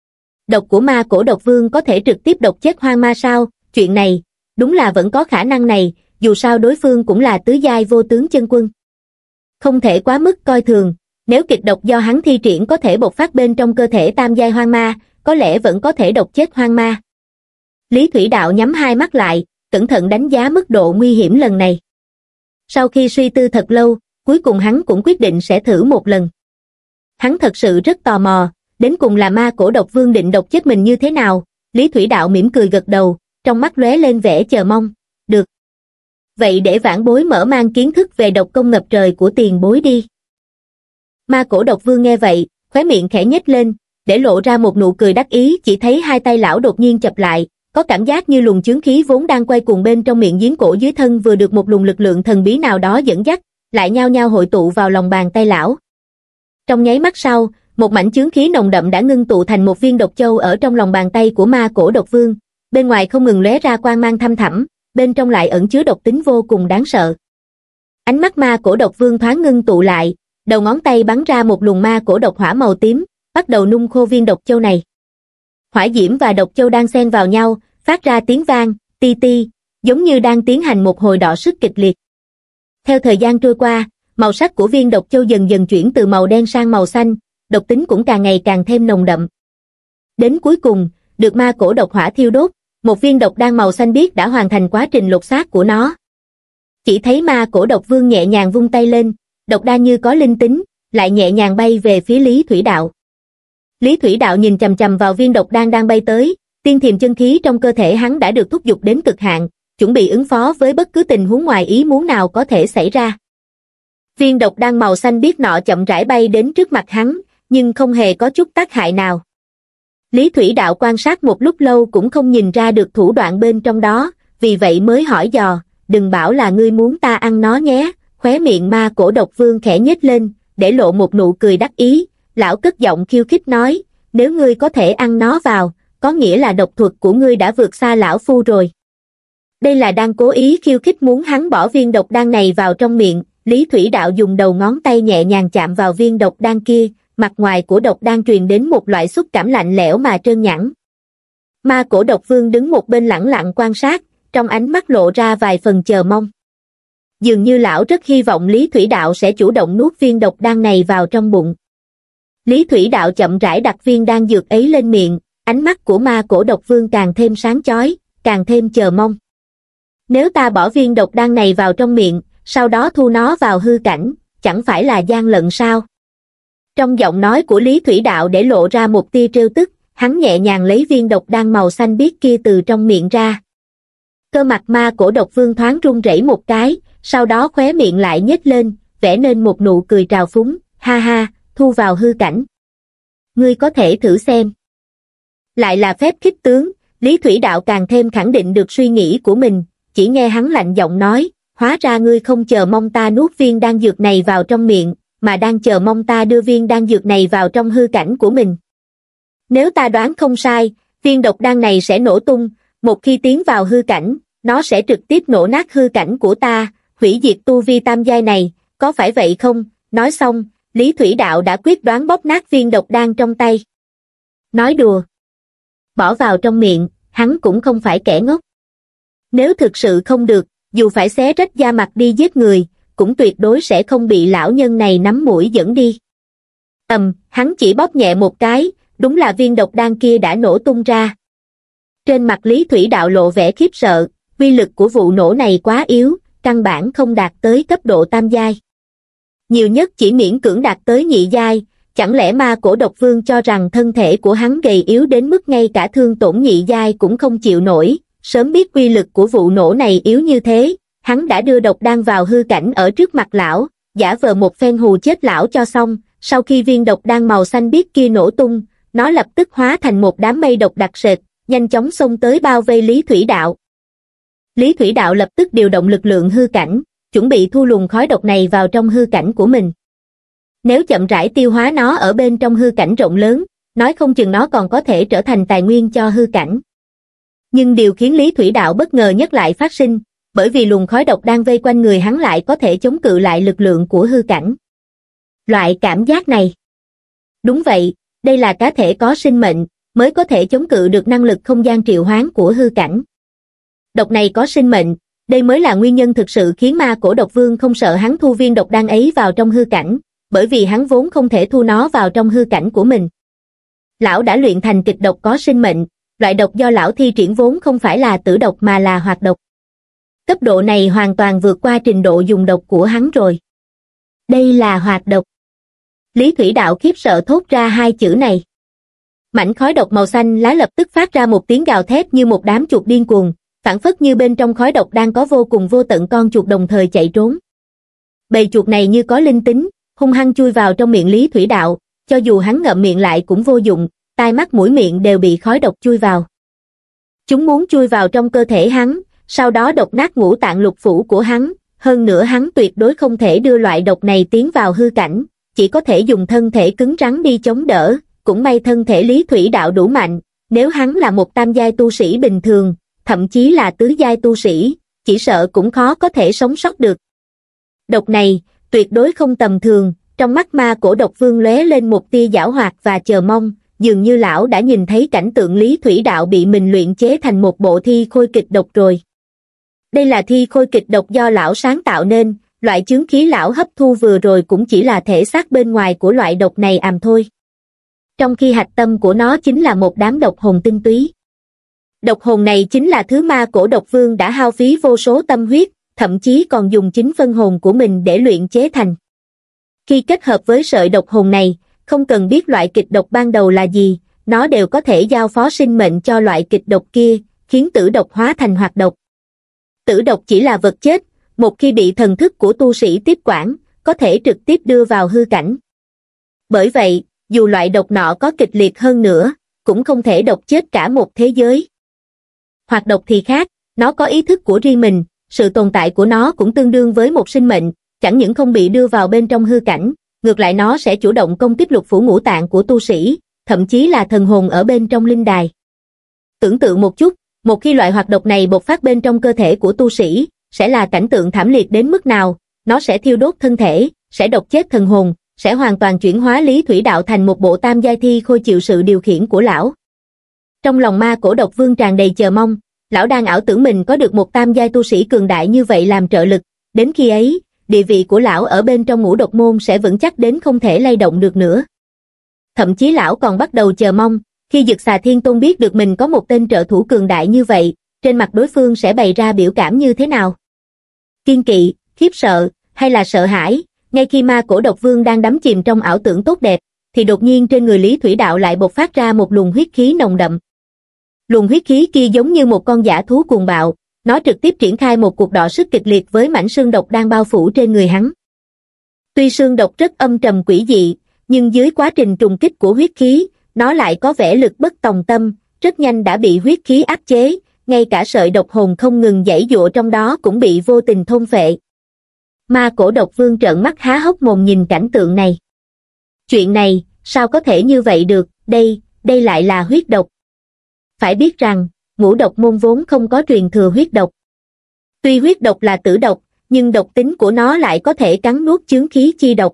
Độc của Ma Cổ Độc Vương có thể trực tiếp độc chết hoang ma sao? Chuyện này, đúng là vẫn có khả năng này, dù sao đối phương cũng là tứ giai vô tướng chân quân. Không thể quá mức coi thường, Nếu kịch độc do hắn thi triển có thể bộc phát bên trong cơ thể tam giai hoang ma, có lẽ vẫn có thể độc chết hoang ma. Lý Thủy Đạo nhắm hai mắt lại, cẩn thận đánh giá mức độ nguy hiểm lần này. Sau khi suy tư thật lâu, cuối cùng hắn cũng quyết định sẽ thử một lần. Hắn thật sự rất tò mò, đến cùng là ma cổ độc vương định độc chết mình như thế nào. Lý Thủy Đạo mỉm cười gật đầu, trong mắt lóe lên vẻ chờ mong. Được. Vậy để vãn bối mở mang kiến thức về độc công ngập trời của tiền bối đi. Ma cổ độc vương nghe vậy, khóe miệng khẽ nhếch lên, để lộ ra một nụ cười đắc ý. Chỉ thấy hai tay lão đột nhiên chập lại, có cảm giác như luồng chướng khí vốn đang quay cuồng bên trong miệng giếng cổ dưới thân vừa được một luồng lực lượng thần bí nào đó dẫn dắt, lại nhao nhao hội tụ vào lòng bàn tay lão. Trong nháy mắt sau, một mảnh chướng khí nồng đậm đã ngưng tụ thành một viên độc châu ở trong lòng bàn tay của ma cổ độc vương, bên ngoài không ngừng lóe ra quang mang thâm thẳm, bên trong lại ẩn chứa độc tính vô cùng đáng sợ. Ánh mắt ma cổ độc vương thoáng ngưng tụ lại, đầu ngón tay bắn ra một luồng ma cổ độc hỏa màu tím, bắt đầu nung khô viên độc châu này. Hỏa diễm và độc châu đang xen vào nhau, phát ra tiếng vang, ti ti, giống như đang tiến hành một hồi đọ sức kịch liệt. Theo thời gian trôi qua, màu sắc của viên độc châu dần dần chuyển từ màu đen sang màu xanh, độc tính cũng càng ngày càng thêm nồng đậm. Đến cuối cùng, được ma cổ độc hỏa thiêu đốt, một viên độc đan màu xanh biếc đã hoàn thành quá trình lột xác của nó. Chỉ thấy ma cổ độc vương nhẹ nhàng vung tay lên, độc đan như có linh tính, lại nhẹ nhàng bay về phía Lý Thủy Đạo. Lý Thủy Đạo nhìn chằm chằm vào viên độc đan đang bay tới, tiên thiềm chân khí trong cơ thể hắn đã được thúc giục đến cực hạn, chuẩn bị ứng phó với bất cứ tình huống ngoài ý muốn nào có thể xảy ra. Viên độc đan màu xanh biếc nọ chậm rãi bay đến trước mặt hắn, nhưng không hề có chút tác hại nào. Lý Thủy Đạo quan sát một lúc lâu cũng không nhìn ra được thủ đoạn bên trong đó, vì vậy mới hỏi dò, đừng bảo là ngươi muốn ta ăn nó nhé. Khóe miệng ma cổ độc vương khẽ nhếch lên, để lộ một nụ cười đắc ý, lão cất giọng khiêu khích nói, nếu ngươi có thể ăn nó vào, có nghĩa là độc thuật của ngươi đã vượt xa lão phu rồi. Đây là đang cố ý khiêu khích muốn hắn bỏ viên độc đan này vào trong miệng. Lý Thủy Đạo dùng đầu ngón tay nhẹ nhàng chạm vào viên độc đan kia, mặt ngoài của độc đan truyền đến một loại xúc cảm lạnh lẽo mà trơn nhẵn. Ma cổ độc vương đứng một bên lẳng lặng quan sát, trong ánh mắt lộ ra vài phần chờ mong. Dường như lão rất hy vọng Lý Thủy Đạo sẽ chủ động nuốt viên độc đan này vào trong bụng. Lý Thủy Đạo chậm rãi đặt viên đan dược ấy lên miệng, ánh mắt của ma cổ độc vương càng thêm sáng chói, càng thêm chờ mong. Nếu ta bỏ viên độc đan này vào trong miệng, sau đó thu nó vào hư cảnh, chẳng phải là gian lận sao? Trong giọng nói của Lý Thủy Đạo để lộ ra một tia trêu tức, hắn nhẹ nhàng lấy viên độc đan màu xanh biếc kia từ trong miệng ra. Cơ mặt ma cổ độc vương thoáng run rẩy một cái, sau đó khóe miệng lại nhếch lên, vẽ nên một nụ cười trào phúng, ha ha, thu vào hư cảnh. Ngươi có thể thử xem. Lại là phép khích tướng, Lý Thủy Đạo càng thêm khẳng định được suy nghĩ của mình, chỉ nghe hắn lạnh giọng nói, hóa ra ngươi không chờ mong ta nuốt viên đan dược này vào trong miệng, mà đang chờ mong ta đưa viên đan dược này vào trong hư cảnh của mình. Nếu ta đoán không sai, viên độc đan này sẽ nổ tung, một khi tiến vào hư cảnh, nó sẽ trực tiếp nổ nát hư cảnh của ta, hủy diệt tu vi tam giai này, có phải vậy không? Nói xong, Lý Thủy Đạo đã quyết đoán bóp nát viên độc đan trong tay. Nói đùa. Bỏ vào trong miệng, hắn cũng không phải kẻ ngốc. Nếu thực sự không được, dù phải xé rách da mặt đi giết người, cũng tuyệt đối sẽ không bị lão nhân này nắm mũi dẫn đi. Ầm, hắn chỉ bóp nhẹ một cái, đúng là viên độc đan kia đã nổ tung ra. Trên mặt Lý Thủy Đạo lộ vẻ khiếp sợ, uy lực của vụ nổ này quá yếu, căn bản không đạt tới cấp độ tam giai. Nhiều nhất chỉ miễn cưỡng đạt tới nhị giai, chẳng lẽ ma cổ độc vương cho rằng thân thể của hắn gầy yếu đến mức ngay cả thương tổn nhị giai cũng không chịu nổi, sớm biết uy lực của vụ nổ này yếu như thế, hắn đã đưa độc đan vào hư cảnh ở trước mặt lão, giả vờ một phen hù chết lão cho xong. Sau khi viên độc đan màu xanh biếc kia nổ tung, nó lập tức hóa thành một đám mây độc đặc sệt, nhanh chóng xông tới bao vây Lý Thủy Đạo. Lý Thủy Đạo lập tức điều động lực lượng hư cảnh, chuẩn bị thu luồng khói độc này vào trong hư cảnh của mình. Nếu chậm rãi tiêu hóa nó ở bên trong hư cảnh rộng lớn, nói không chừng nó còn có thể trở thành tài nguyên cho hư cảnh. Nhưng điều khiến Lý Thủy Đạo bất ngờ nhất lại phát sinh, bởi vì luồng khói độc đang vây quanh người hắn lại có thể chống cự lại lực lượng của hư cảnh. Loại cảm giác này. Đúng vậy, đây là cá thể có sinh mệnh, mới có thể chống cự được năng lực không gian triệu hoán của hư cảnh. Độc này có sinh mệnh, đây mới là nguyên nhân thực sự khiến ma cổ độc vương không sợ hắn thu viên độc đan ấy vào trong hư cảnh, bởi vì hắn vốn không thể thu nó vào trong hư cảnh của mình. Lão đã luyện thành kịch độc có sinh mệnh, loại độc do lão thi triển vốn không phải là tử độc mà là hoạt độc. Cấp độ này hoàn toàn vượt qua trình độ dùng độc của hắn rồi. Đây là hoạt độc. Lý Thủy Đạo khiếp sợ thốt ra hai chữ này. Mảnh khói độc màu xanh lá lập tức phát ra một tiếng gào thét như một đám chuột điên cuồng, phảng phất như bên trong khói độc đang có vô cùng vô tận con chuột đồng thời chạy trốn. Bầy chuột này như có linh tính, hung hăng chui vào trong miệng Lý Thủy Đạo, cho dù hắn ngậm miệng lại cũng vô dụng, tai mắt mũi miệng đều bị khói độc chui vào. Chúng muốn chui vào trong cơ thể hắn, sau đó độc nát ngũ tạng lục phủ của hắn, hơn nữa hắn tuyệt đối không thể đưa loại độc này tiến vào hư cảnh, chỉ có thể dùng thân thể cứng rắn đi chống đỡ, cũng may thân thể Lý Thủy Đạo đủ mạnh, nếu hắn là một tam giai tu sĩ bình thường, thậm chí là tứ giai tu sĩ, chỉ sợ cũng khó có thể sống sót được. Độc này, tuyệt đối không tầm thường, trong mắt Ma Cổ Độc Vương lóe lên một tia giảo hoạt và chờ mong, dường như lão đã nhìn thấy cảnh tượng Lý Thủy Đạo bị mình luyện chế thành một bộ thi khôi kịch độc rồi. Đây là thi khôi kịch độc do lão sáng tạo nên, loại chướng khí lão hấp thu vừa rồi cũng chỉ là thể xác bên ngoài của loại độc này àm thôi. Trong khi hạch tâm của nó chính là một đám độc hồn tinh túy. Độc hồn này chính là thứ Ma Cổ Độc Vương đã hao phí vô số tâm huyết, thậm chí còn dùng chính phân hồn của mình để luyện chế thành. Khi kết hợp với sợi độc hồn này, không cần biết loại kịch độc ban đầu là gì, nó đều có thể giao phó sinh mệnh cho loại kịch độc kia, khiến tử độc hóa thành hoạt độc. Tử độc chỉ là vật chết, một khi bị thần thức của tu sĩ tiếp quản, có thể trực tiếp đưa vào hư cảnh. Bởi vậy, dù loại độc nọ có kịch liệt hơn nữa, cũng không thể độc chết cả một thế giới. Hoạt độc thì khác, nó có ý thức của riêng mình, sự tồn tại của nó cũng tương đương với một sinh mệnh, chẳng những không bị đưa vào bên trong hư cảnh, ngược lại nó sẽ chủ động công kích lục phủ ngũ tạng của tu sĩ, thậm chí là thần hồn ở bên trong linh đài. Tưởng tượng một chút, một khi loại hoạt độc này bộc phát bên trong cơ thể của tu sĩ, sẽ là cảnh tượng thảm liệt đến mức nào, nó sẽ thiêu đốt thân thể, sẽ độc chết thần hồn, sẽ hoàn toàn chuyển hóa Lý Thủy Đạo thành một bộ tam giai thi khôi chịu sự điều khiển của lão. Trong lòng Ma Cổ Độc Vương tràn đầy chờ mong, lão đang ảo tưởng mình có được một tam giai tu sĩ cường đại như vậy làm trợ lực, đến khi ấy, địa vị của lão ở bên trong ngũ độc môn sẽ vững chắc đến không thể lay động được nữa. Thậm chí lão còn bắt đầu chờ mong, khi Dực Xà Thiên Tôn biết được mình có một tên trợ thủ cường đại như vậy, trên mặt đối phương sẽ bày ra biểu cảm như thế nào? Kiên kỵ, khiếp sợ, hay là sợ hãi? Ngay khi Ma Cổ Độc Vương đang đắm chìm trong ảo tưởng tốt đẹp, thì đột nhiên trên người Lý Thủy Đạo lại bộc phát ra một luồng huyết khí nồng đậm. Luồng huyết khí kia giống như một con dã thú cuồng bạo, nó trực tiếp triển khai một cuộc đọ sức kịch liệt với mảnh xương độc đang bao phủ trên người hắn. Tuy xương độc rất âm trầm quỷ dị, nhưng dưới quá trình trùng kích của huyết khí, nó lại có vẻ lực bất tòng tâm, rất nhanh đã bị huyết khí áp chế, ngay cả sợi độc hồn không ngừng giãy giụa trong đó cũng bị vô tình thôn phệ. Ma Cổ Độc Vương trợn mắt há hốc mồm nhìn cảnh tượng này. Chuyện này, sao có thể như vậy được, đây, đây lại là huyết độc. Phải biết rằng, ngũ độc môn vốn không có truyền thừa huyết độc. Tuy huyết độc là tử độc, nhưng độc tính của nó lại có thể cắn nuốt chướng khí chi độc.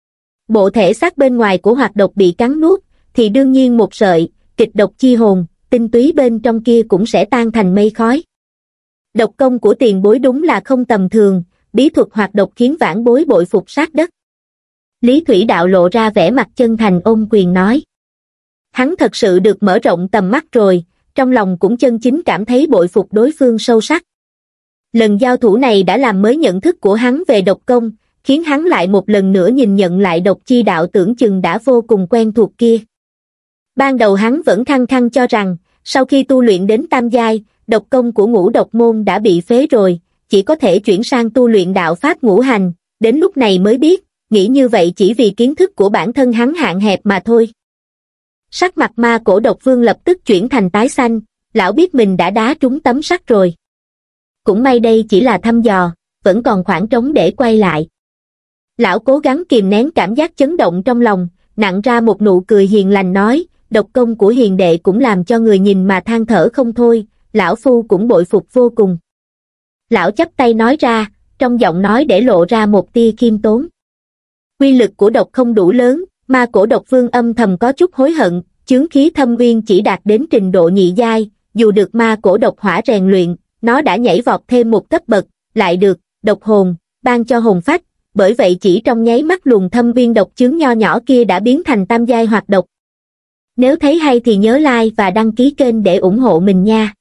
Bộ thể xác bên ngoài của hoạt độc bị cắn nuốt, thì đương nhiên một sợi, kịch độc chi hồn, tinh túy bên trong kia cũng sẽ tan thành mây khói. Độc công của tiền bối đúng là không tầm thường, bí thuật hoạt độc khiến vãn bối bội phục sát đất. Lý Thủy Đạo lộ ra vẻ mặt chân thành ôm quyền nói. Hắn thật sự được mở rộng tầm mắt rồi, trong lòng cũng chân chính cảm thấy bội phục đối phương sâu sắc. Lần giao thủ này đã làm mới nhận thức của hắn về độc công, khiến hắn lại một lần nữa nhìn nhận lại độc chi đạo tưởng chừng đã vô cùng quen thuộc kia. Ban đầu hắn vẫn khăng khăng cho rằng, sau khi tu luyện đến tam giai, độc công của ngũ độc môn đã bị phế rồi, chỉ có thể chuyển sang tu luyện đạo pháp ngũ hành, đến lúc này mới biết, nghĩ như vậy chỉ vì kiến thức của bản thân hắn hạn hẹp mà thôi. Sắc mặt Ma Cổ Độc Vương lập tức chuyển thành tái xanh, lão biết mình đã đá trúng tấm sắt rồi. Cũng may đây chỉ là thăm dò, vẫn còn khoảng trống để quay lại. Lão cố gắng kìm nén cảm giác chấn động trong lòng, nặn ra một nụ cười hiền lành nói, độc công của hiền đệ cũng làm cho người nhìn mà than thở không thôi, lão phu cũng bội phục vô cùng. Lão chắp tay nói ra, trong giọng nói để lộ ra một tia khiêm tốn. Quy lực của độc không đủ lớn, Ma Cổ Độc Vương âm thầm có chút hối hận, chướng khí thâm uyên chỉ đạt đến trình độ nhị giai, dù được Ma Cổ Độc Hỏa rèn luyện, nó đã nhảy vọt thêm một cấp bậc, lại được độc hồn ban cho hồn phách, bởi vậy chỉ trong nháy mắt luồng thâm viên độc chướng nho nhỏ kia đã biến thành tam giai hoạt độc. Nếu thấy hay thì nhớ like và đăng ký kênh để ủng hộ mình nha.